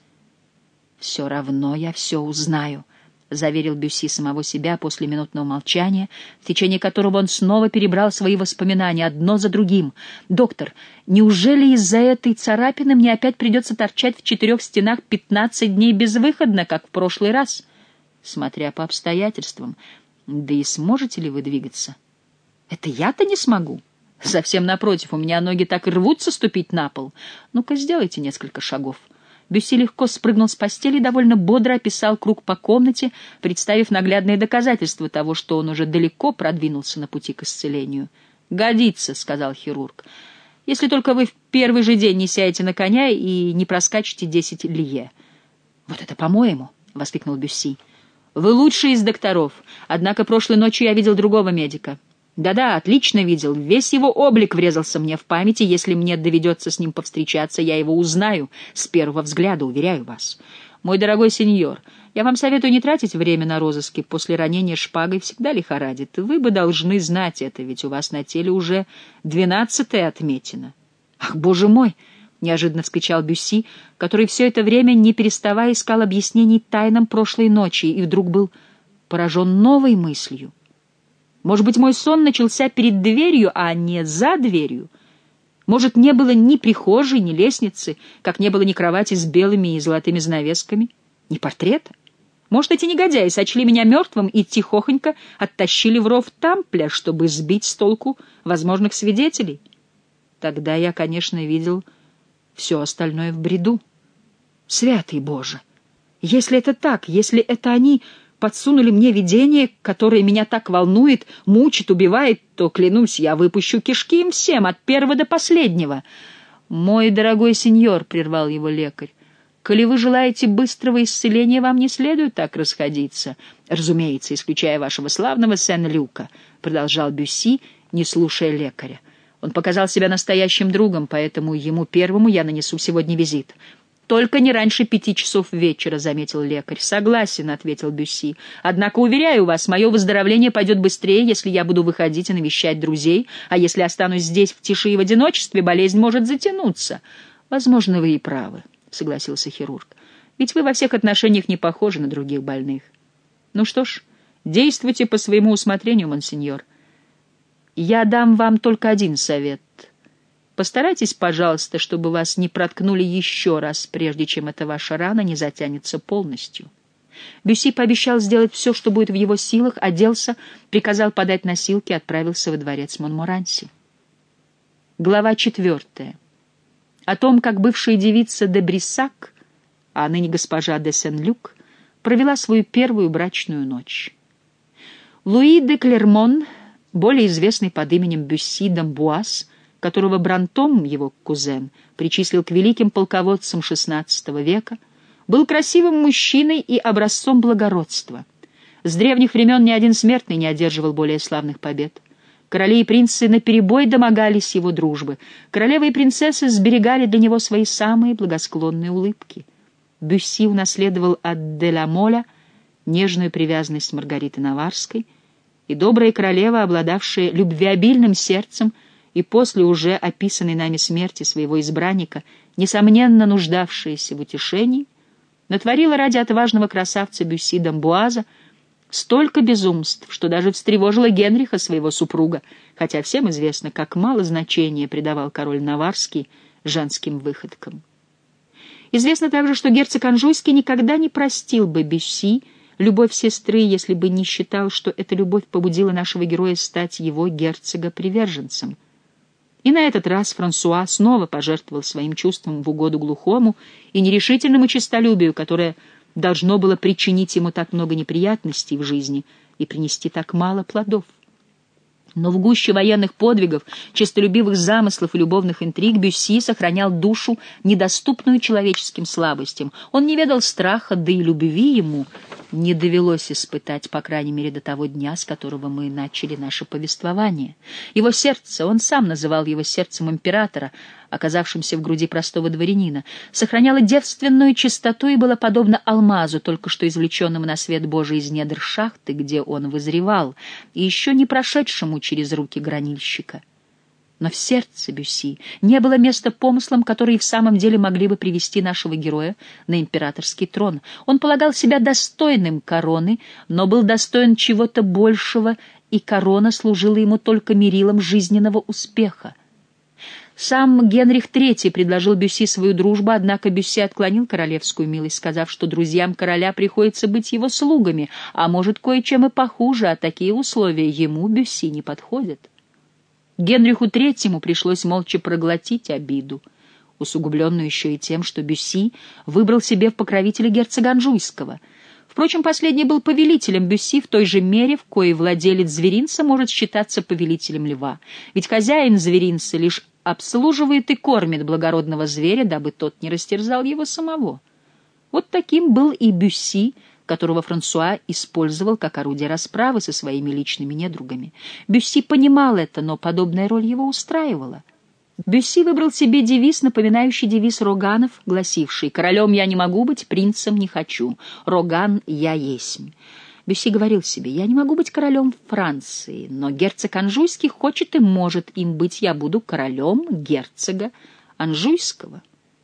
«Все равно я все узнаю», — заверил Бюсси самого себя после минутного молчания, в течение которого он снова перебрал свои воспоминания одно за другим. «Доктор, неужели из-за этой царапины мне опять придется торчать в четырех стенах пятнадцать дней безвыходно, как в прошлый раз?» «Смотря по обстоятельствам. Да и сможете ли вы двигаться?» «Это я-то не смогу. Совсем напротив, у меня ноги так и рвутся ступить на пол. Ну-ка, сделайте несколько шагов». Бюсси легко спрыгнул с постели и довольно бодро описал круг по комнате, представив наглядные доказательства того, что он уже далеко продвинулся на пути к исцелению. «Годится», — сказал хирург, — «если только вы в первый же день не сядете на коня и не проскачете десять лье». «Вот это по-моему», — воскликнул Бюсси. «Вы лучший из докторов, однако прошлой ночью я видел другого медика». «Да-да, отлично видел. Весь его облик врезался мне в память, и если мне доведется с ним повстречаться, я его узнаю с первого взгляда, уверяю вас. Мой дорогой сеньор, я вам советую не тратить время на розыски. После ранения шпагой всегда лихорадит. Вы бы должны знать это, ведь у вас на теле уже двенадцатая отметина». «Ах, боже мой!» — неожиданно вскричал Бюсси, который все это время, не переставая, искал объяснений тайнам прошлой ночи, и вдруг был поражен новой мыслью. Может быть, мой сон начался перед дверью, а не за дверью? Может, не было ни прихожей, ни лестницы, как не было ни кровати с белыми и золотыми занавесками, ни портрета? Может, эти негодяи сочли меня мертвым и тихохонько оттащили в ров Тампля, чтобы сбить с толку возможных свидетелей? Тогда я, конечно, видел все остальное в бреду. Святый Боже! Если это так, если это они подсунули мне видение, которое меня так волнует, мучит, убивает, то, клянусь, я выпущу кишки им всем, от первого до последнего. «Мой дорогой сеньор», — прервал его лекарь, — «коли вы желаете быстрого исцеления, вам не следует так расходиться». «Разумеется, исключая вашего славного Сен-Люка», — продолжал Бюсси, не слушая лекаря. «Он показал себя настоящим другом, поэтому ему первому я нанесу сегодня визит». «Только не раньше пяти часов вечера», — заметил лекарь. «Согласен», — ответил Бюсси. «Однако, уверяю вас, мое выздоровление пойдет быстрее, если я буду выходить и навещать друзей, а если останусь здесь в тиши и в одиночестве, болезнь может затянуться». «Возможно, вы и правы», — согласился хирург. «Ведь вы во всех отношениях не похожи на других больных». «Ну что ж, действуйте по своему усмотрению, монсеньор. Я дам вам только один совет. Постарайтесь, пожалуйста, чтобы вас не проткнули еще раз, прежде чем эта ваша рана не затянется полностью». Бюсси пообещал сделать все, что будет в его силах, оделся, приказал подать носилки и отправился во дворец Монморанси. Глава четвертая. О том, как бывшая девица де Бриссак, а ныне госпожа де Сен-Люк, провела свою первую брачную ночь. Луи де Клермон, более известный под именем Бюсси d'Амбуаз, которого Брантом, его кузен, причислил к великим полководцам шестнадцатого века, был красивым мужчиной и образцом благородства. С древних времен ни один смертный не одерживал более славных побед. Короли и принцы наперебой домогались его дружбы. Королевы и принцессы сберегали для него свои самые благосклонные улыбки. Бюсси унаследовал от де ла Моля нежную привязанность Маргариты Наварской, и добрая королева, обладавшая любвеобильным сердцем, и после уже описанной нами смерти своего избранника, несомненно нуждавшаяся в утешении, натворила ради отважного красавца Бюсси d'Амбуаза столько безумств, что даже встревожила Генриха, своего супруга, хотя всем известно, как мало значения придавал король Наварский женским выходкам. Известно также, что герцог Анжуйский никогда не простил бы Бюсси любовь сестры, если бы не считал, что эта любовь побудила нашего героя стать его герцога приверженцем. И на этот раз Франсуа снова пожертвовал своим чувством в угоду глухому и нерешительному честолюбию, которое должно было причинить ему так много неприятностей в жизни и принести так мало плодов. Но в гуще военных подвигов, честолюбивых замыслов и любовных интриг Бюсси сохранял душу, недоступную человеческим слабостям. Он не ведал страха, да и любви ему не довелось испытать, по крайней мере, до того дня, с которого мы начали наше повествование. Его сердце, он сам называл его сердцем императора, оказавшимся в груди простого дворянина, сохраняло девственную чистоту и было подобно алмазу, только что извлеченному на свет Божий из недр шахты, где он вызревал, и еще не прошедшему через руки гранильщика. Но в сердце Бюсси не было места помыслам, которые в самом деле могли бы привести нашего героя на императорский трон. Он полагал себя достойным короны, но был достоин чего-то большего, и корона служила ему только мерилом жизненного успеха. Сам Генрих третий предложил Бюсси свою дружбу, однако Бюсси отклонил королевскую милость, сказав, что друзьям короля приходится быть его слугами, а может, кое-чем и похуже, а такие условия ему, Бюсси, не подходят. Генриху третьему пришлось молча проглотить обиду, усугубленную еще и тем, что Бюсси выбрал себе в покровителя герцога Анжуйского. Впрочем, последний был повелителем Бюсси в той же мере, в коей владелец зверинца может считаться повелителем льва. Ведь хозяин зверинца лишь обслуживает и кормит благородного зверя, дабы тот не растерзал его самого. Вот таким был и Бюсси, которого Франсуа использовал как орудие расправы со своими личными недругами. Бюсси понимал это, но подобная роль его устраивала. Бюсси выбрал себе девиз, напоминающий девиз Роганов, гласивший «Королем я не могу быть, принцем не хочу. Роган я есмь». Бюсси говорил себе: «Я не могу быть королем Франции, но герцог Анжуйский хочет и может им быть. Я буду королем герцога Анжуйского».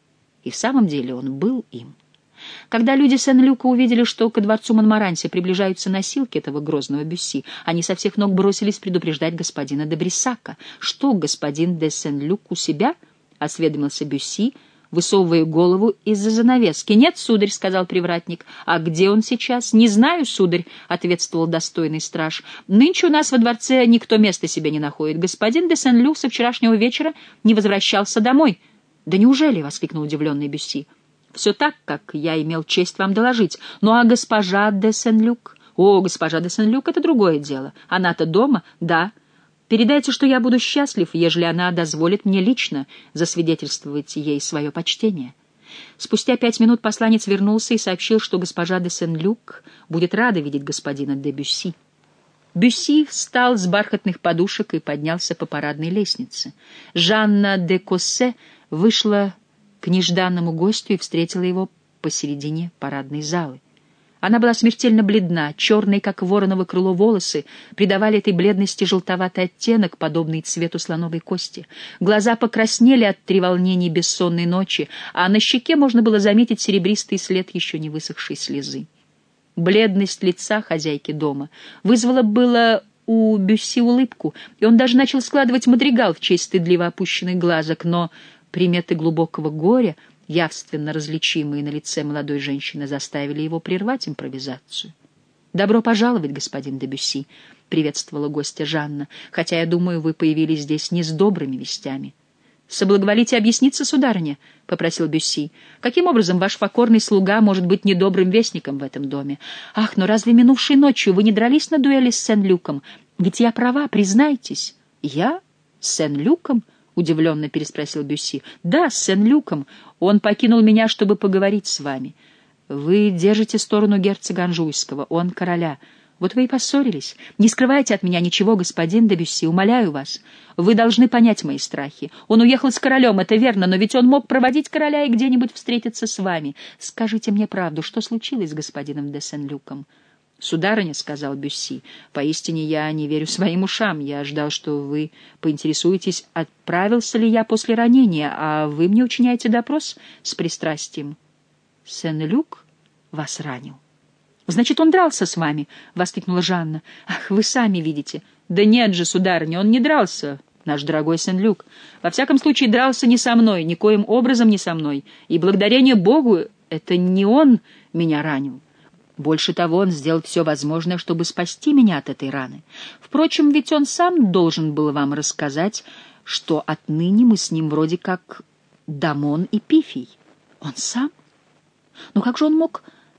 И в самом деле он был им. Когда люди Сен-Люка увидели, что ко дворцу Монморанси приближаются носилки этого грозного Бюсси, они со всех ног бросились предупреждать господина де Бриссака. «Что, господин де Сен-Люк у себя?» — осведомился Бюсси, высовывая голову из-за занавески. «Нет, сударь», — сказал привратник. «А где он сейчас?» «Не знаю, сударь», — ответствовал достойный страж. «Нынче у нас во дворце никто места себе не находит. Господин де Сен-Люк со вчерашнего вечера не возвращался домой». «Да неужели?» — воскликнул удивленный Бюсси. «Все так, как я имел честь вам доложить. Ну а госпожа де Сен-Люк?» «О, госпожа де Сен-Люк — это другое дело. Она-то дома?» «Да. Передайте, что я буду счастлив, ежели она дозволит мне лично засвидетельствовать ей свое почтение». Спустя пять минут посланец вернулся и сообщил, что госпожа де Сен-Люк будет рада видеть господина де Бюсси. Бюсси встал с бархатных подушек и поднялся по парадной лестнице. Жанна де Коссе вышла к нежданному гостю и встретила его посередине парадной залы. Она была смертельно бледна, черные, как вороново крыло, волосы придавали этой бледности желтоватый оттенок, подобный цвету слоновой кости. Глаза покраснели от треволнений бессонной ночи, а на щеке можно было заметить серебристый след еще не высохшей слезы. Бледность лица хозяйки дома вызвала было у Бюсси улыбку, и он даже начал складывать мадригал в честь стыдливо опущенных глазок, но приметы глубокого горя, явственно различимые на лице молодой женщины, заставили его прервать импровизацию. «Добро пожаловать, господин де Бюсси», — приветствовала гостья Жанна, «хотя, я думаю, вы появились здесь не с добрыми вестями». «Соблаговолите объясниться, сударыня», — попросил Бюсси. «Каким образом ваш покорный слуга может быть недобрым вестником в этом доме? Ах, но разве минувшей ночью вы не дрались на дуэли с Сен-Люком? Ведь я права, признайтесь». «Я? С Сен-Люком?» — удивленно переспросил Бюсси. «Да, с Сен-Люком. Он покинул меня, чтобы поговорить с вами. Вы держите сторону герцога Анжуйского, он короля. Вот вы и поссорились. Не скрывайте от меня ничего, господин де Бюсси, умоляю вас. Вы должны понять мои страхи. Он уехал с королем, это верно, но ведь он мог проводить короля и где-нибудь встретиться с вами. Скажите мне правду, что случилось с господином де Сен-Люком?» «Сударыня», — сказал Бюсси, — «поистине я не верю своим ушам. Я ждал, что вы поинтересуетесь, отправился ли я после ранения, а вы мне учиняете допрос с пристрастием». «Сен-Люк вас ранил?» «Значит, он дрался с вами?» — воскликнула Жанна. «Ах, вы сами видите». «Да нет же, сударыня, он не дрался, наш дорогой Сен-Люк. Во всяком случае, дрался не со мной, никоим образом не со мной. И благодарение Богу, это не он меня ранил. Больше того, он сделал все возможное, чтобы спасти меня от этой раны. Впрочем, ведь он сам должен был вам рассказать, что отныне мы с ним вроде как Дамон и Пифий. Он сам? Но как же он мог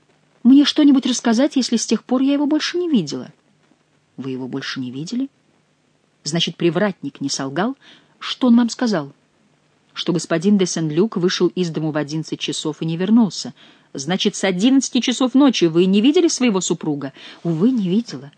мне что-нибудь рассказать, если с тех пор я его больше не видела? Вы его больше не видели? Значит, привратник не солгал? Что он вам сказал? Что господин де Сен-Люк вышел из дому в одиннадцать часов и не вернулся. Значит, с одиннадцати часов ночи вы не видели своего супруга? Увы, не видела.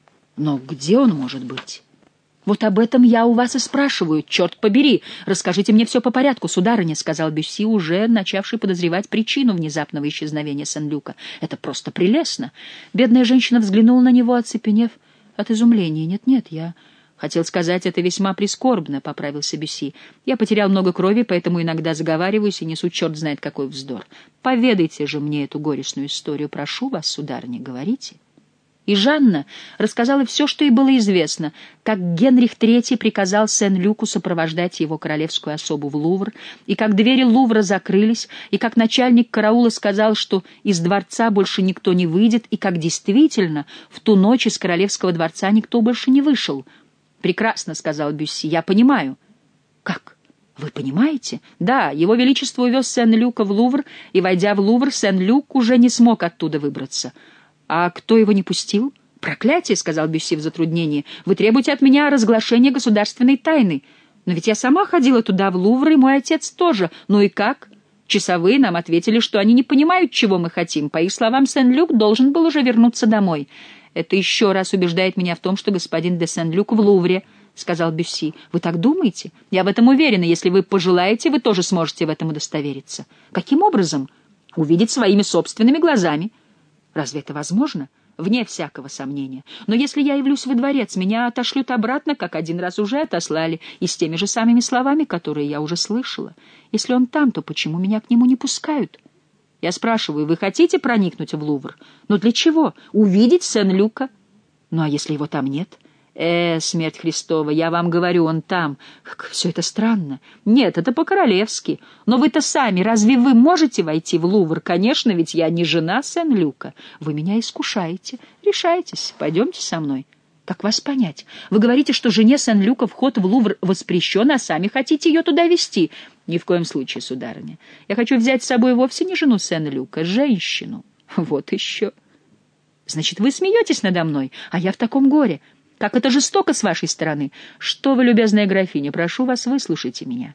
Но где он может быть? Вот об этом я у вас и спрашиваю. Черт побери! Расскажите мне все по порядку, сударыня, — сказал Бюсси, уже начавший подозревать причину внезапного исчезновения Сен-Люка. Это просто прелестно. Бедная женщина взглянула на него, оцепенев от изумления. Нет-нет, я... Хотел сказать, это весьма прискорбно, — поправился Бюсси. Я потерял много крови, поэтому иногда заговариваюсь и несу черт знает какой вздор. Поведайте же мне эту горестную историю. Прошу вас, сударыня, говорите. И Жанна рассказала все, что ей было известно, как Генрих третий приказал Сен-Люку сопровождать его королевскую особу в Лувр, и как двери Лувра закрылись, и как начальник караула сказал, что из дворца больше никто не выйдет, и как действительно в ту ночь из королевского дворца никто больше не вышел. «Прекрасно», — сказал Бюсси, — «я понимаю». «Как? Вы понимаете?» «Да, его величество увез Сен-Люка в Лувр, и, войдя в Лувр, Сен-Люк уже не смог оттуда выбраться». «А кто его не пустил?» «Проклятие», — сказал Бюсси в затруднении, — «вы требуете от меня разглашения государственной тайны. Но ведь я сама ходила туда, в Лувр, и мой отец тоже. Ну и как?» Часовые нам ответили, что они не понимают, чего мы хотим. По их словам, Сен-Люк должен был уже вернуться домой. «Это еще раз убеждает меня в том, что господин де Сен-Люк в Лувре», — сказал Бюсси. «Вы так думаете? Я в этом уверена. Если вы пожелаете, вы тоже сможете в этом удостовериться». «Каким образом?» «Увидеть своими собственными глазами». «Разве это возможно?» «Вне всякого сомнения. Но если я явлюсь во дворец, меня отошлют обратно, как один раз уже отослали, и с теми же самыми словами, которые я уже слышала. Если он там, то почему меня к нему не пускают?» Я спрашиваю, вы хотите проникнуть в Лувр? Но для чего? Увидеть Сен-Люка? Ну, а если его там нет? Э, смерть Христова, я вам говорю, он там. Как все это странно. Нет, это по-королевски. Но вы-то сами, разве вы можете войти в Лувр? Конечно, ведь я не жена Сен-Люка. Вы меня искушаете. Решайтесь, пойдемте со мной. Как вас понять? Вы говорите, что жене Сен-Люка вход в Лувр воспрещен, а сами хотите ее туда везти. Ни в коем случае, сударыня. Я хочу взять с собой вовсе не жену Сен-Люка, женщину. Вот еще. Значит, вы смеетесь надо мной, а я в таком горе. Как это жестоко с вашей стороны. Что вы, любезная графиня, прошу вас, выслушайте меня.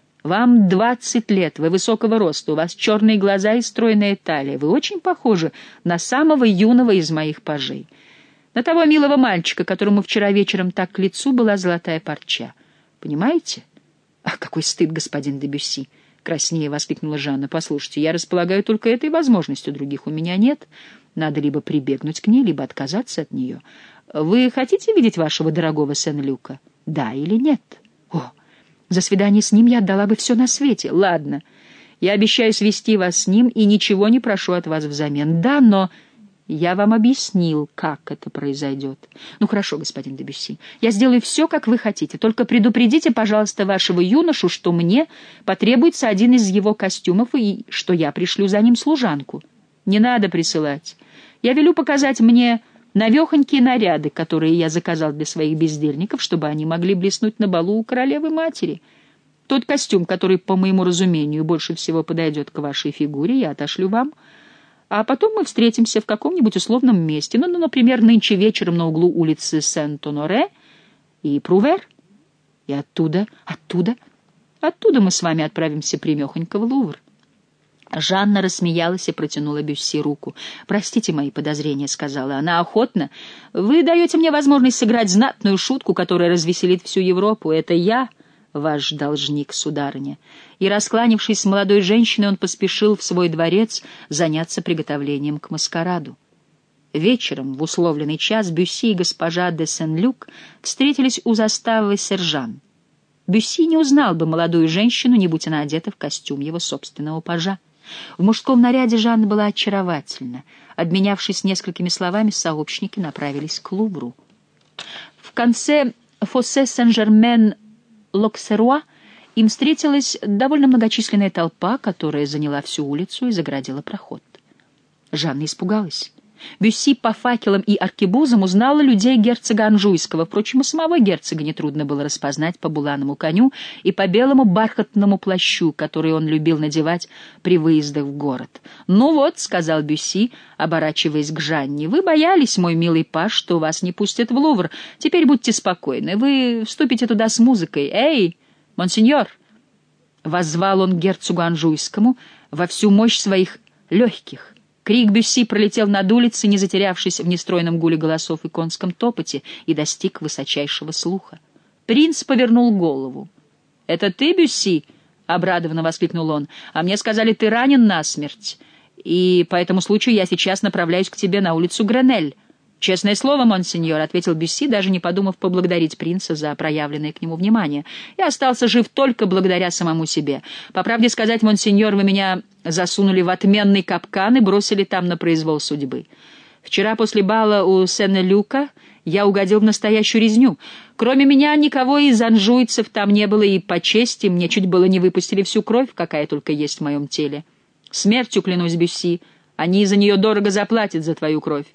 Вам двадцать лет, вы высокого роста, у вас черные глаза и стройная талия. Вы очень похожи на самого юного из моих пажей. На того милого мальчика, которому вчера вечером так к лицу была золотая парча. Понимаете? Ах, какой стыд, господин де Бюсси! Краснее воскликнула Жанна. Послушайте, я располагаю только этой возможностью, других у меня нет. Надо либо прибегнуть к ней, либо отказаться от нее. Вы хотите видеть вашего дорогого Сен-Люка? Да или нет? О, за свидание с ним я отдала бы все на свете. Ладно, я обещаю свести вас с ним и ничего не прошу от вас взамен. Да, но... Я вам объяснил, как это произойдет. Ну, хорошо, господин де Бюсси, я сделаю все, как вы хотите. Только предупредите, пожалуйста, вашего юношу, что мне потребуется один из его костюмов и что я пришлю за ним служанку. Не надо присылать. Я велю показать мне навехонькие наряды, которые я заказал для своих бездельников, чтобы они могли блеснуть на балу у королевы-матери. Тот костюм, который, по моему разумению, больше всего подойдет к вашей фигуре, я отошлю вам. А потом мы встретимся в каком-нибудь условном месте, ну, ну, например, нынче вечером на углу улицы Сент-Оноре и Прувер. И оттуда, оттуда, оттуда мы с вами отправимся прямехонько в Лувр. Жанна рассмеялась и протянула Бюсси руку. «Простите мои подозрения», — сказала она охотно. «Вы даете мне возможность сыграть знатную шутку, которая развеселит всю Европу. Это я ваш должник, сударыня». И, раскланившись с молодой женщиной, он поспешил в свой дворец заняться приготовлением к маскараду. Вечером, в условленный час, Бюсси и госпожа де Сен-Люк встретились у заставы Сержан. Бюсси не узнал бы молодую женщину, не будь она одета в костюм его собственного пажа. В мужском наряде Жанна была очаровательна. Обменявшись несколькими словами, сообщники направились к Лувру. В конце фоссе Сен-Жермен-Локсеруа им встретилась довольно многочисленная толпа, которая заняла всю улицу и загородила проход. Жанна испугалась. Бюсси по факелам и аркебузам узнала людей герцога Анжуйского. Впрочем, и самого герцога нетрудно было распознать по буланому коню и по белому бархатному плащу, который он любил надевать при выездах в город. «Ну вот», — сказал Бюсси, оборачиваясь к Жанне, — «вы боялись, мой милый паж, что вас не пустят в Лувр. Теперь будьте спокойны, вы вступите туда с музыкой. Эй, монсеньор!» Воззвал он к герцогу Анжуйскому во всю мощь своих легких. Крик Бюсси пролетел над улицей, не затерявшись в нестройном гуле голосов и конском топоте, и достиг высочайшего слуха. Принц повернул голову. «Это ты, Бюсси?» — обрадованно воскликнул он. «А мне сказали, ты ранен насмерть, и по этому случаю я сейчас направляюсь к тебе на улицу Гренель». «Честное слово, монсеньор», — ответил Бюсси, даже не подумав поблагодарить принца за проявленное к нему внимание. «Я остался жив только благодаря самому себе. По правде сказать, монсеньор, вы меня засунули в отменный капкан и бросили там на произвол судьбы. Вчера после бала у Сен-Люка я угодил в настоящую резню. Кроме меня никого из анжуйцев там не было, и по чести мне чуть было не выпустили всю кровь, какая только есть в моем теле. Смертью, клянусь, Бюсси, они за нее дорого заплатят за твою кровь.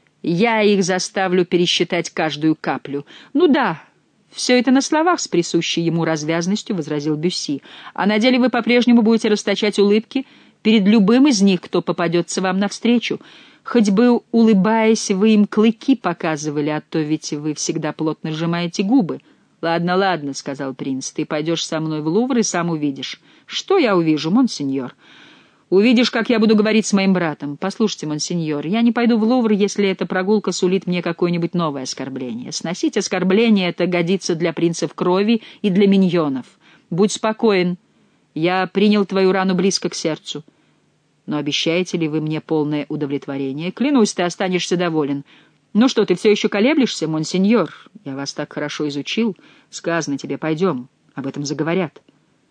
Я их заставлю пересчитать каждую каплю. Ну да, все это на словах с присущей ему развязностью, — возразил Бюсси. А на деле вы по-прежнему будете расточать улыбки перед любым из них, кто попадется вам навстречу. Хоть бы, улыбаясь, вы им клыки показывали, а то ведь вы всегда плотно сжимаете губы. «Ладно, ладно», — сказал принц, — «ты пойдешь со мной в Лувр и сам увидишь». «Что я увижу, монсеньор?» «Увидишь, как я буду говорить с моим братом. Послушайте, монсеньор, я не пойду в Лувр, если эта прогулка сулит мне какое-нибудь новое оскорбление. Сносить оскорбление — это годится для принцев крови и для миньонов. Будь спокоен, я принял твою рану близко к сердцу. Но обещаете ли вы мне полное удовлетворение? Клянусь, ты останешься доволен. Ну что, ты все еще колеблешься, монсеньор? Я вас так хорошо изучил. Сказано тебе, пойдем, об этом заговорят».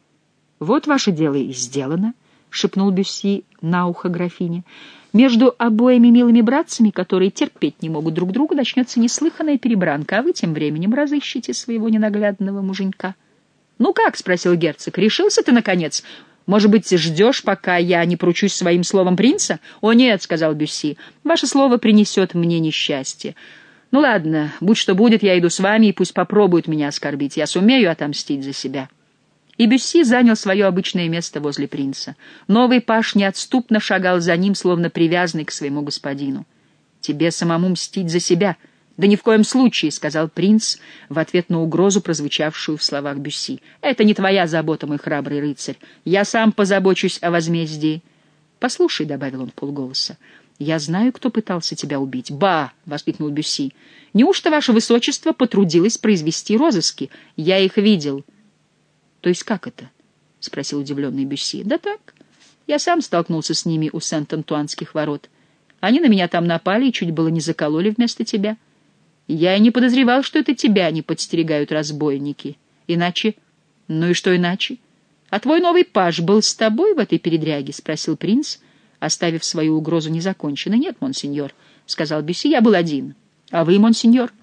«Вот ваше дело и сделано», — шепнул Бюсси на ухо графине. «Между обоими милыми братцами, которые терпеть не могут друг друга, начнется неслыханная перебранка, а вы тем временем разыщите своего ненаглядного муженька». «Ну как?» — спросил герцог. «Решился ты, наконец? Может быть, ждешь, пока я не поручусь своим словом принца?» «О нет», — сказал Бюсси, — «ваше слово принесет мне несчастье. Ну ладно, будь что будет, я иду с вами, и пусть попробуют меня оскорбить. Я сумею отомстить за себя». И Бюсси занял свое обычное место возле принца. Новый паж неотступно шагал за ним, словно привязанный к своему господину. «Тебе самому мстить за себя?» «Да ни в коем случае», — сказал принц в ответ на угрозу, прозвучавшую в словах Бюсси. «Это не твоя забота, мой храбрый рыцарь. Я сам позабочусь о возмездии». «Послушай», — добавил он вполголоса, — «я знаю, кто пытался тебя убить». «Ба!» — воскликнул Бюсси. «Неужто ваше высочество потрудилось произвести розыски? Я их видел». «То есть как это?» — спросил удивленный Бюсси. «Да так. Я сам столкнулся с ними у Сент-Антуанских ворот. Они на меня там напали и чуть было не закололи вместо тебя. Я и не подозревал, что это тебя не подстерегают разбойники. Иначе... Ну и что иначе? А твой новый паж был с тобой в этой передряге?» — спросил принц, оставив свою угрозу незаконченной. «Нет, монсеньор», — сказал Бюсси, — «я был один». «А вы, монсеньор?»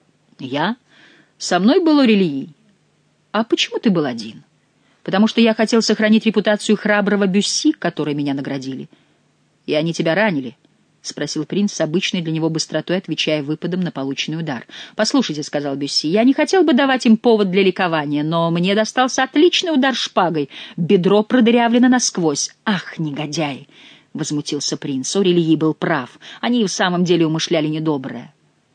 «Я? Со мной был Орельи». «А почему ты был один?» «Потому что я хотел сохранить репутацию храброго Бюсси, которой меня наградили». «И они тебя ранили?» — спросил принц с обычной для него быстротой, отвечая выпадом на полученный удар. «Послушайте», — сказал Бюсси, — «я не хотел бы давать им повод для ликования, но мне достался отличный удар шпагой. Бедро продырявлено насквозь». «Ах, негодяй!» — возмутился принц. «Орельи был прав. Они и в самом деле умышляли недоброе».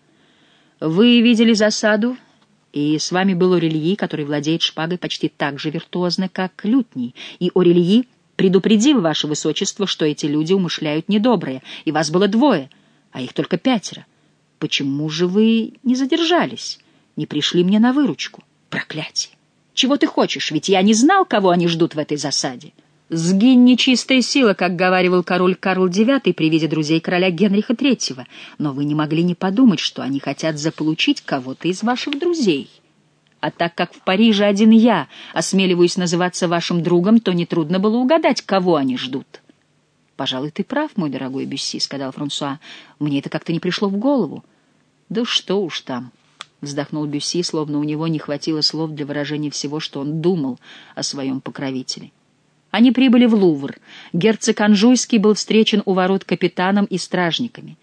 «Вы видели засаду? И с вами был Орельи, который владеет шпагой почти так же виртуозно, как лютней. И Орельи предупредил ваше высочество, что эти люди умышляют недоброе, и вас было двое, а их только пятеро. Почему же вы не задержались, не пришли мне на выручку? Проклятие! Чего ты хочешь? Ведь я не знал, кого они ждут в этой засаде». «Сгинь нечистая сила», как говаривал король Карл девятый при виде друзей короля Генриха третьего, но вы не могли не подумать, что они хотят заполучить кого-то из ваших друзей. А так как в Париже один я осмеливаюсь называться вашим другом, то нетрудно было угадать, кого они ждут». «Пожалуй, ты прав, мой дорогой Бюсси», — сказал Франсуа. «Мне это как-то не пришло в голову». «Да что уж там», — вздохнул Бюсси, словно у него не хватило слов для выражения всего, что он думал о своем покровителе. Они прибыли в Лувр. Герцог Анжуйский был встречен у ворот капитаном и стражниками.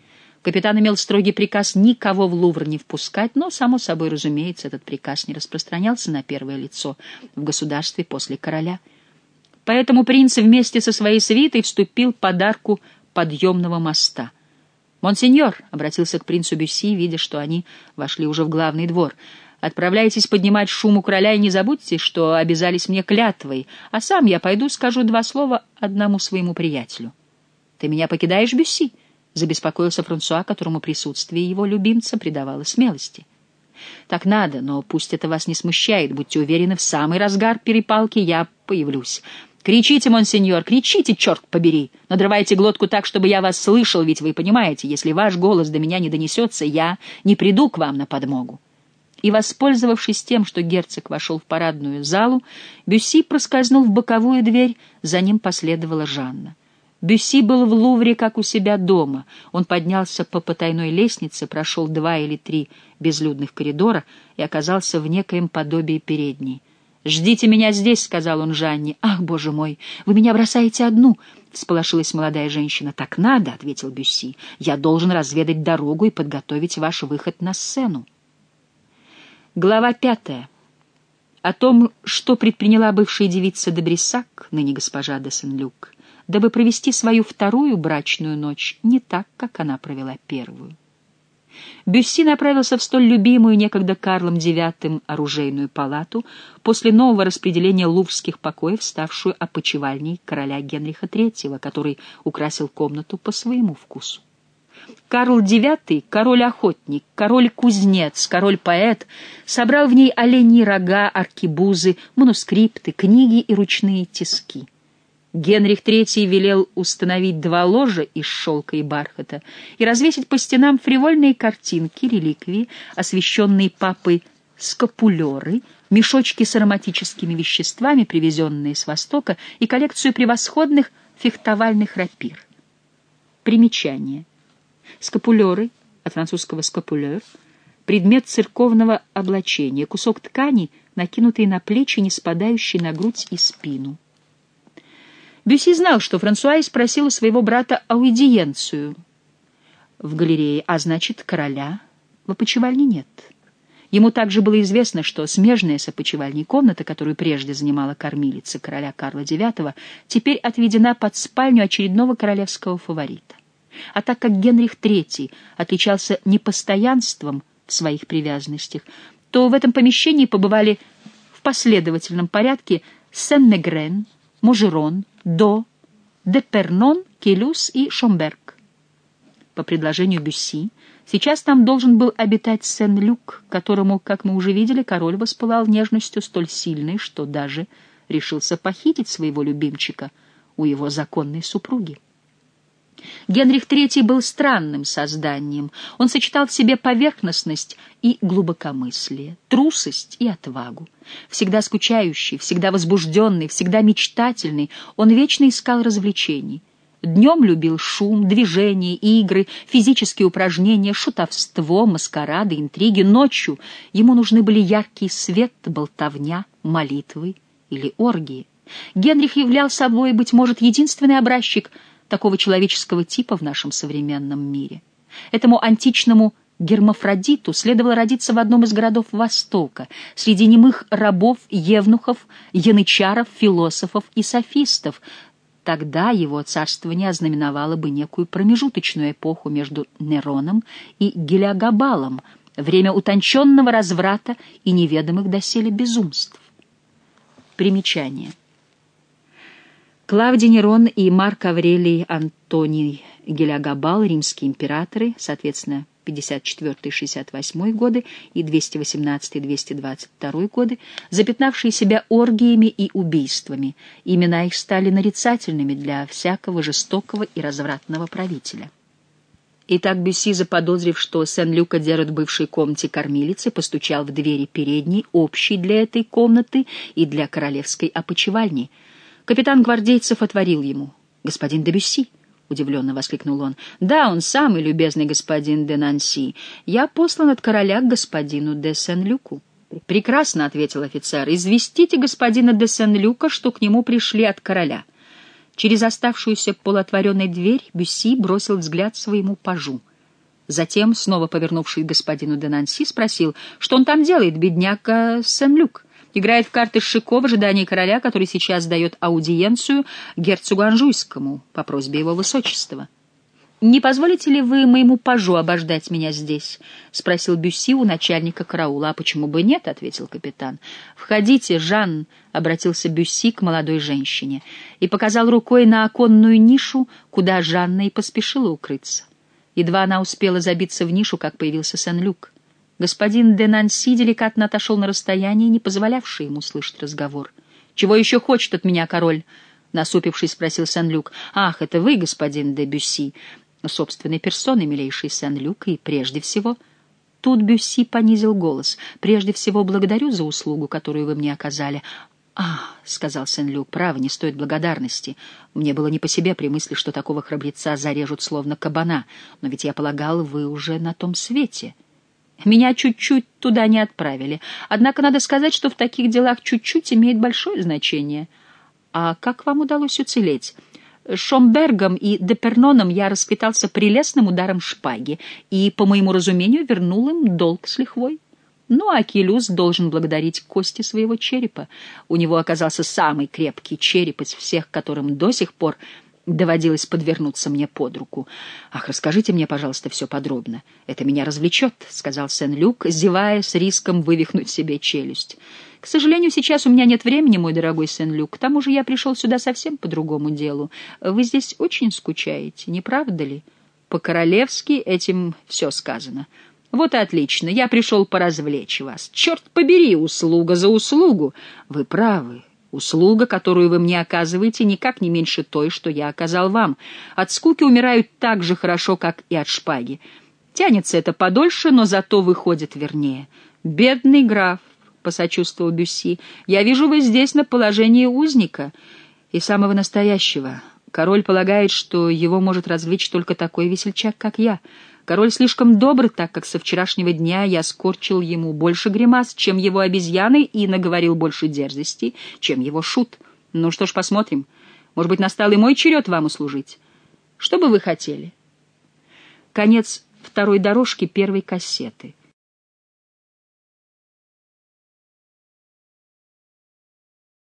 Капитан имел строгий приказ никого в Лувр не впускать, но, само собой разумеется, этот приказ не распространялся на первое лицо в государстве после короля. Поэтому принц вместе со своей свитой вступил под арку подъемного моста. «Монсеньор», — обратился к принцу Бюсси, видя, что они вошли уже в главный двор, — «отправляйтесь поднимать шум у короля и не забудьте, что обязались мне клятвой, а сам я пойду скажу два слова одному своему приятелю». «Ты меня покидаешь, Бюсси?» — забеспокоился Франсуа, которому присутствие его любимца придавало смелости. «Так надо, но пусть это вас не смущает. Будьте уверены, в самый разгар перепалки я появлюсь. Кричите, монсеньор, кричите, черт побери! Надрывайте глотку так, чтобы я вас слышал, ведь вы понимаете, если ваш голос до меня не донесется, я не приду к вам на подмогу». И, воспользовавшись тем, что герцог вошел в парадную залу, Бюсси проскользнул в боковую дверь, за ним последовала Жанна. Бюсси был в Лувре, как у себя дома. Он поднялся по потайной лестнице, прошел два или три безлюдных коридора и оказался в некоем подобии передней. «Ждите меня здесь», — сказал он Жанне. «Ах, боже мой, вы меня бросаете одну», — всполошилась молодая женщина. «Так надо», — ответил Бюсси. «Я должен разведать дорогу и подготовить ваш выход на сцену». Глава пятая. О том, что предприняла бывшая девица де Бриссак, ныне госпожа де Сен-Люк, дабы провести свою вторую брачную ночь не так, как она провела первую. Бюсси направился в столь любимую некогда Карлом девятым оружейную палату после нового распределения луврских покоев, ставшую опочивальней короля Генриха третьего, который украсил комнату по своему вкусу. Карл девятый, король-охотник, король-кузнец, король-поэт, собрал в ней оленьи рога, аркебузы, манускрипты, книги и ручные тиски. Генрих третий велел установить два ложа из шелка и бархата и развесить по стенам фривольные картинки, реликвии, освященные папой скапулеры, мешочки с ароматическими веществами, привезенные с Востока, и коллекцию превосходных фехтовальных рапир. Примечание. Скапулеры, от французского скапулер, предмет церковного облачения, кусок ткани, накинутый на плечи, не спадающий на грудь и спину. Бюсси знал, что Франсуа спросил у своего брата аудиенцию в галерее, а значит, короля в опочивальне нет. Ему также было известно, что смежная с опочивальней комната, которую прежде занимала кормилица короля Карла девятого, теперь отведена под спальню очередного королевского фаворита. А так как Генрих третий отличался непостоянством в своих привязанностях, то в этом помещении побывали в последовательном порядке Сен-Мегрен, Можерон, До, Депернон, Келюс и Шомберг. По предложению Бюсси, сейчас там должен был обитать Сен-Люк, которому, как мы уже видели, король воспылал нежностью столь сильной, что даже решился похитить своего любимчика у его законной супруги. Генрих третий был странным созданием. Он сочетал в себе поверхностность и глубокомыслие, трусость и отвагу. Всегда скучающий, всегда возбужденный, всегда мечтательный, он вечно искал развлечений. Днем любил шум, движение, игры, физические упражнения, шутовство, маскарады, интриги. Ночью ему нужны были яркий свет, болтовня, молитвы или оргии. Генрих являл собой, быть может, единственный образчик такого человеческого типа в нашем современном мире. Этому античному гермафродиту следовало родиться в одном из городов Востока, среди немых рабов, евнухов, янычаров, философов и софистов. Тогда его царствование ознаменовало бы некую промежуточную эпоху между Нероном и Гелиогабалом, время утонченного разврата и неведомых доселе безумств. Примечание. Клавдий Нерон и Марк Аврелий Антоний Гелиогабал, римские императоры, соответственно, пятьдесят четвёртый — шестьдесят восьмой годы и двести восемнадцатый — двести двадцать второй годы, запятнавшие себя оргиями и убийствами. Имена их стали нарицательными для всякого жестокого и развратного правителя. Итак, Бюсси, заподозрив, что Сен-Люка держит в бывшей комнате кормилицы, постучал в двери передней, общей для этой комнаты и для королевской опочивальни. Капитан гвардейцев отворил ему. «Господин де Бюсси?» — удивленно воскликнул он. «Да, он самый любезный господин де Нанси. Я послан от короля к господину де Сен-Люку». «Прекрасно», — ответил офицер. «Известите господина де Сен-Люка, что к нему пришли от короля». Через оставшуюся полуотворенной дверь Бюсси бросил взгляд своему пажу. Затем, снова повернувшись к господину де Нанси, спросил, что он там делает, бедняка Сен-Люк. Играет в карты с Шико в ожидании короля, который сейчас дает аудиенцию герцогу Анжуйскому по просьбе его высочества. «Не позволите ли вы моему пажу обождать меня здесь?» — спросил Бюсси у начальника караула. «А почему бы нет?» — ответил капитан. «Входите, Жан», — обратился Бюсси к молодой женщине и показал рукой на оконную нишу, куда Жанна и поспешила укрыться. Едва она успела забиться в нишу, как появился Сен-Люк. Господин де Нанси деликатно отошел на расстояние, не позволявшее ему слышать разговор. «Чего еще хочет от меня король?» — насупившись, спросил Сен-Люк. «Ах, это вы, господин де Бюсси, собственной персоной, милейший Сен-Люк, и прежде всего...» Тут Бюсси понизил голос. «Прежде всего благодарю за услугу, которую вы мне оказали». «А, — сказал Сен-Люк, — право, не стоит благодарности. Мне было не по себе при мысли, что такого храбреца зарежут словно кабана. Но ведь я полагал, вы уже на том свете». «Меня чуть-чуть туда не отправили. Однако надо сказать, что в таких делах чуть-чуть имеет большое значение». «А как вам удалось уцелеть?» «Шомбергом и Деперноном я расквитался прелестным ударом шпаги и, по моему разумению, вернул им долг с лихвой. Ну, а Акилюс должен благодарить кости своего черепа. У него оказался самый крепкий череп из всех, которым до сих пор доводилось подвернуться мне под руку. Ах, расскажите мне, пожалуйста, все подробно. Это меня развлечет», — сказал Сен-Люк, зевая с риском вывихнуть себе челюсть. «К сожалению, сейчас у меня нет времени, мой дорогой Сен-Люк. К тому же я пришел сюда совсем по другому делу. Вы здесь очень скучаете, не правда ли? По-королевски этим все сказано». «Вот и отлично. Я пришел поразвлечь вас. Черт побери, услуга за услугу. Вы правы. Услуга, которую вы мне оказываете, никак не меньше той, что я оказал вам. От скуки умирают так же хорошо, как и от шпаги. Тянется это подольше, но зато выходит вернее. Бедный граф», — посочувствовал Бюсси, — «я вижу, вы здесь на положении узника и самого настоящего. Король полагает, что его может развлечь только такой весельчак, как я. Король слишком добр, так как со вчерашнего дня я скорчил ему больше гримас, чем его обезьяны, и наговорил больше дерзостей, чем его шут. Ну что ж, посмотрим. Может быть, настал и мой черед вам услужить. Что бы вы хотели?» Конец второй дорожки первой кассеты.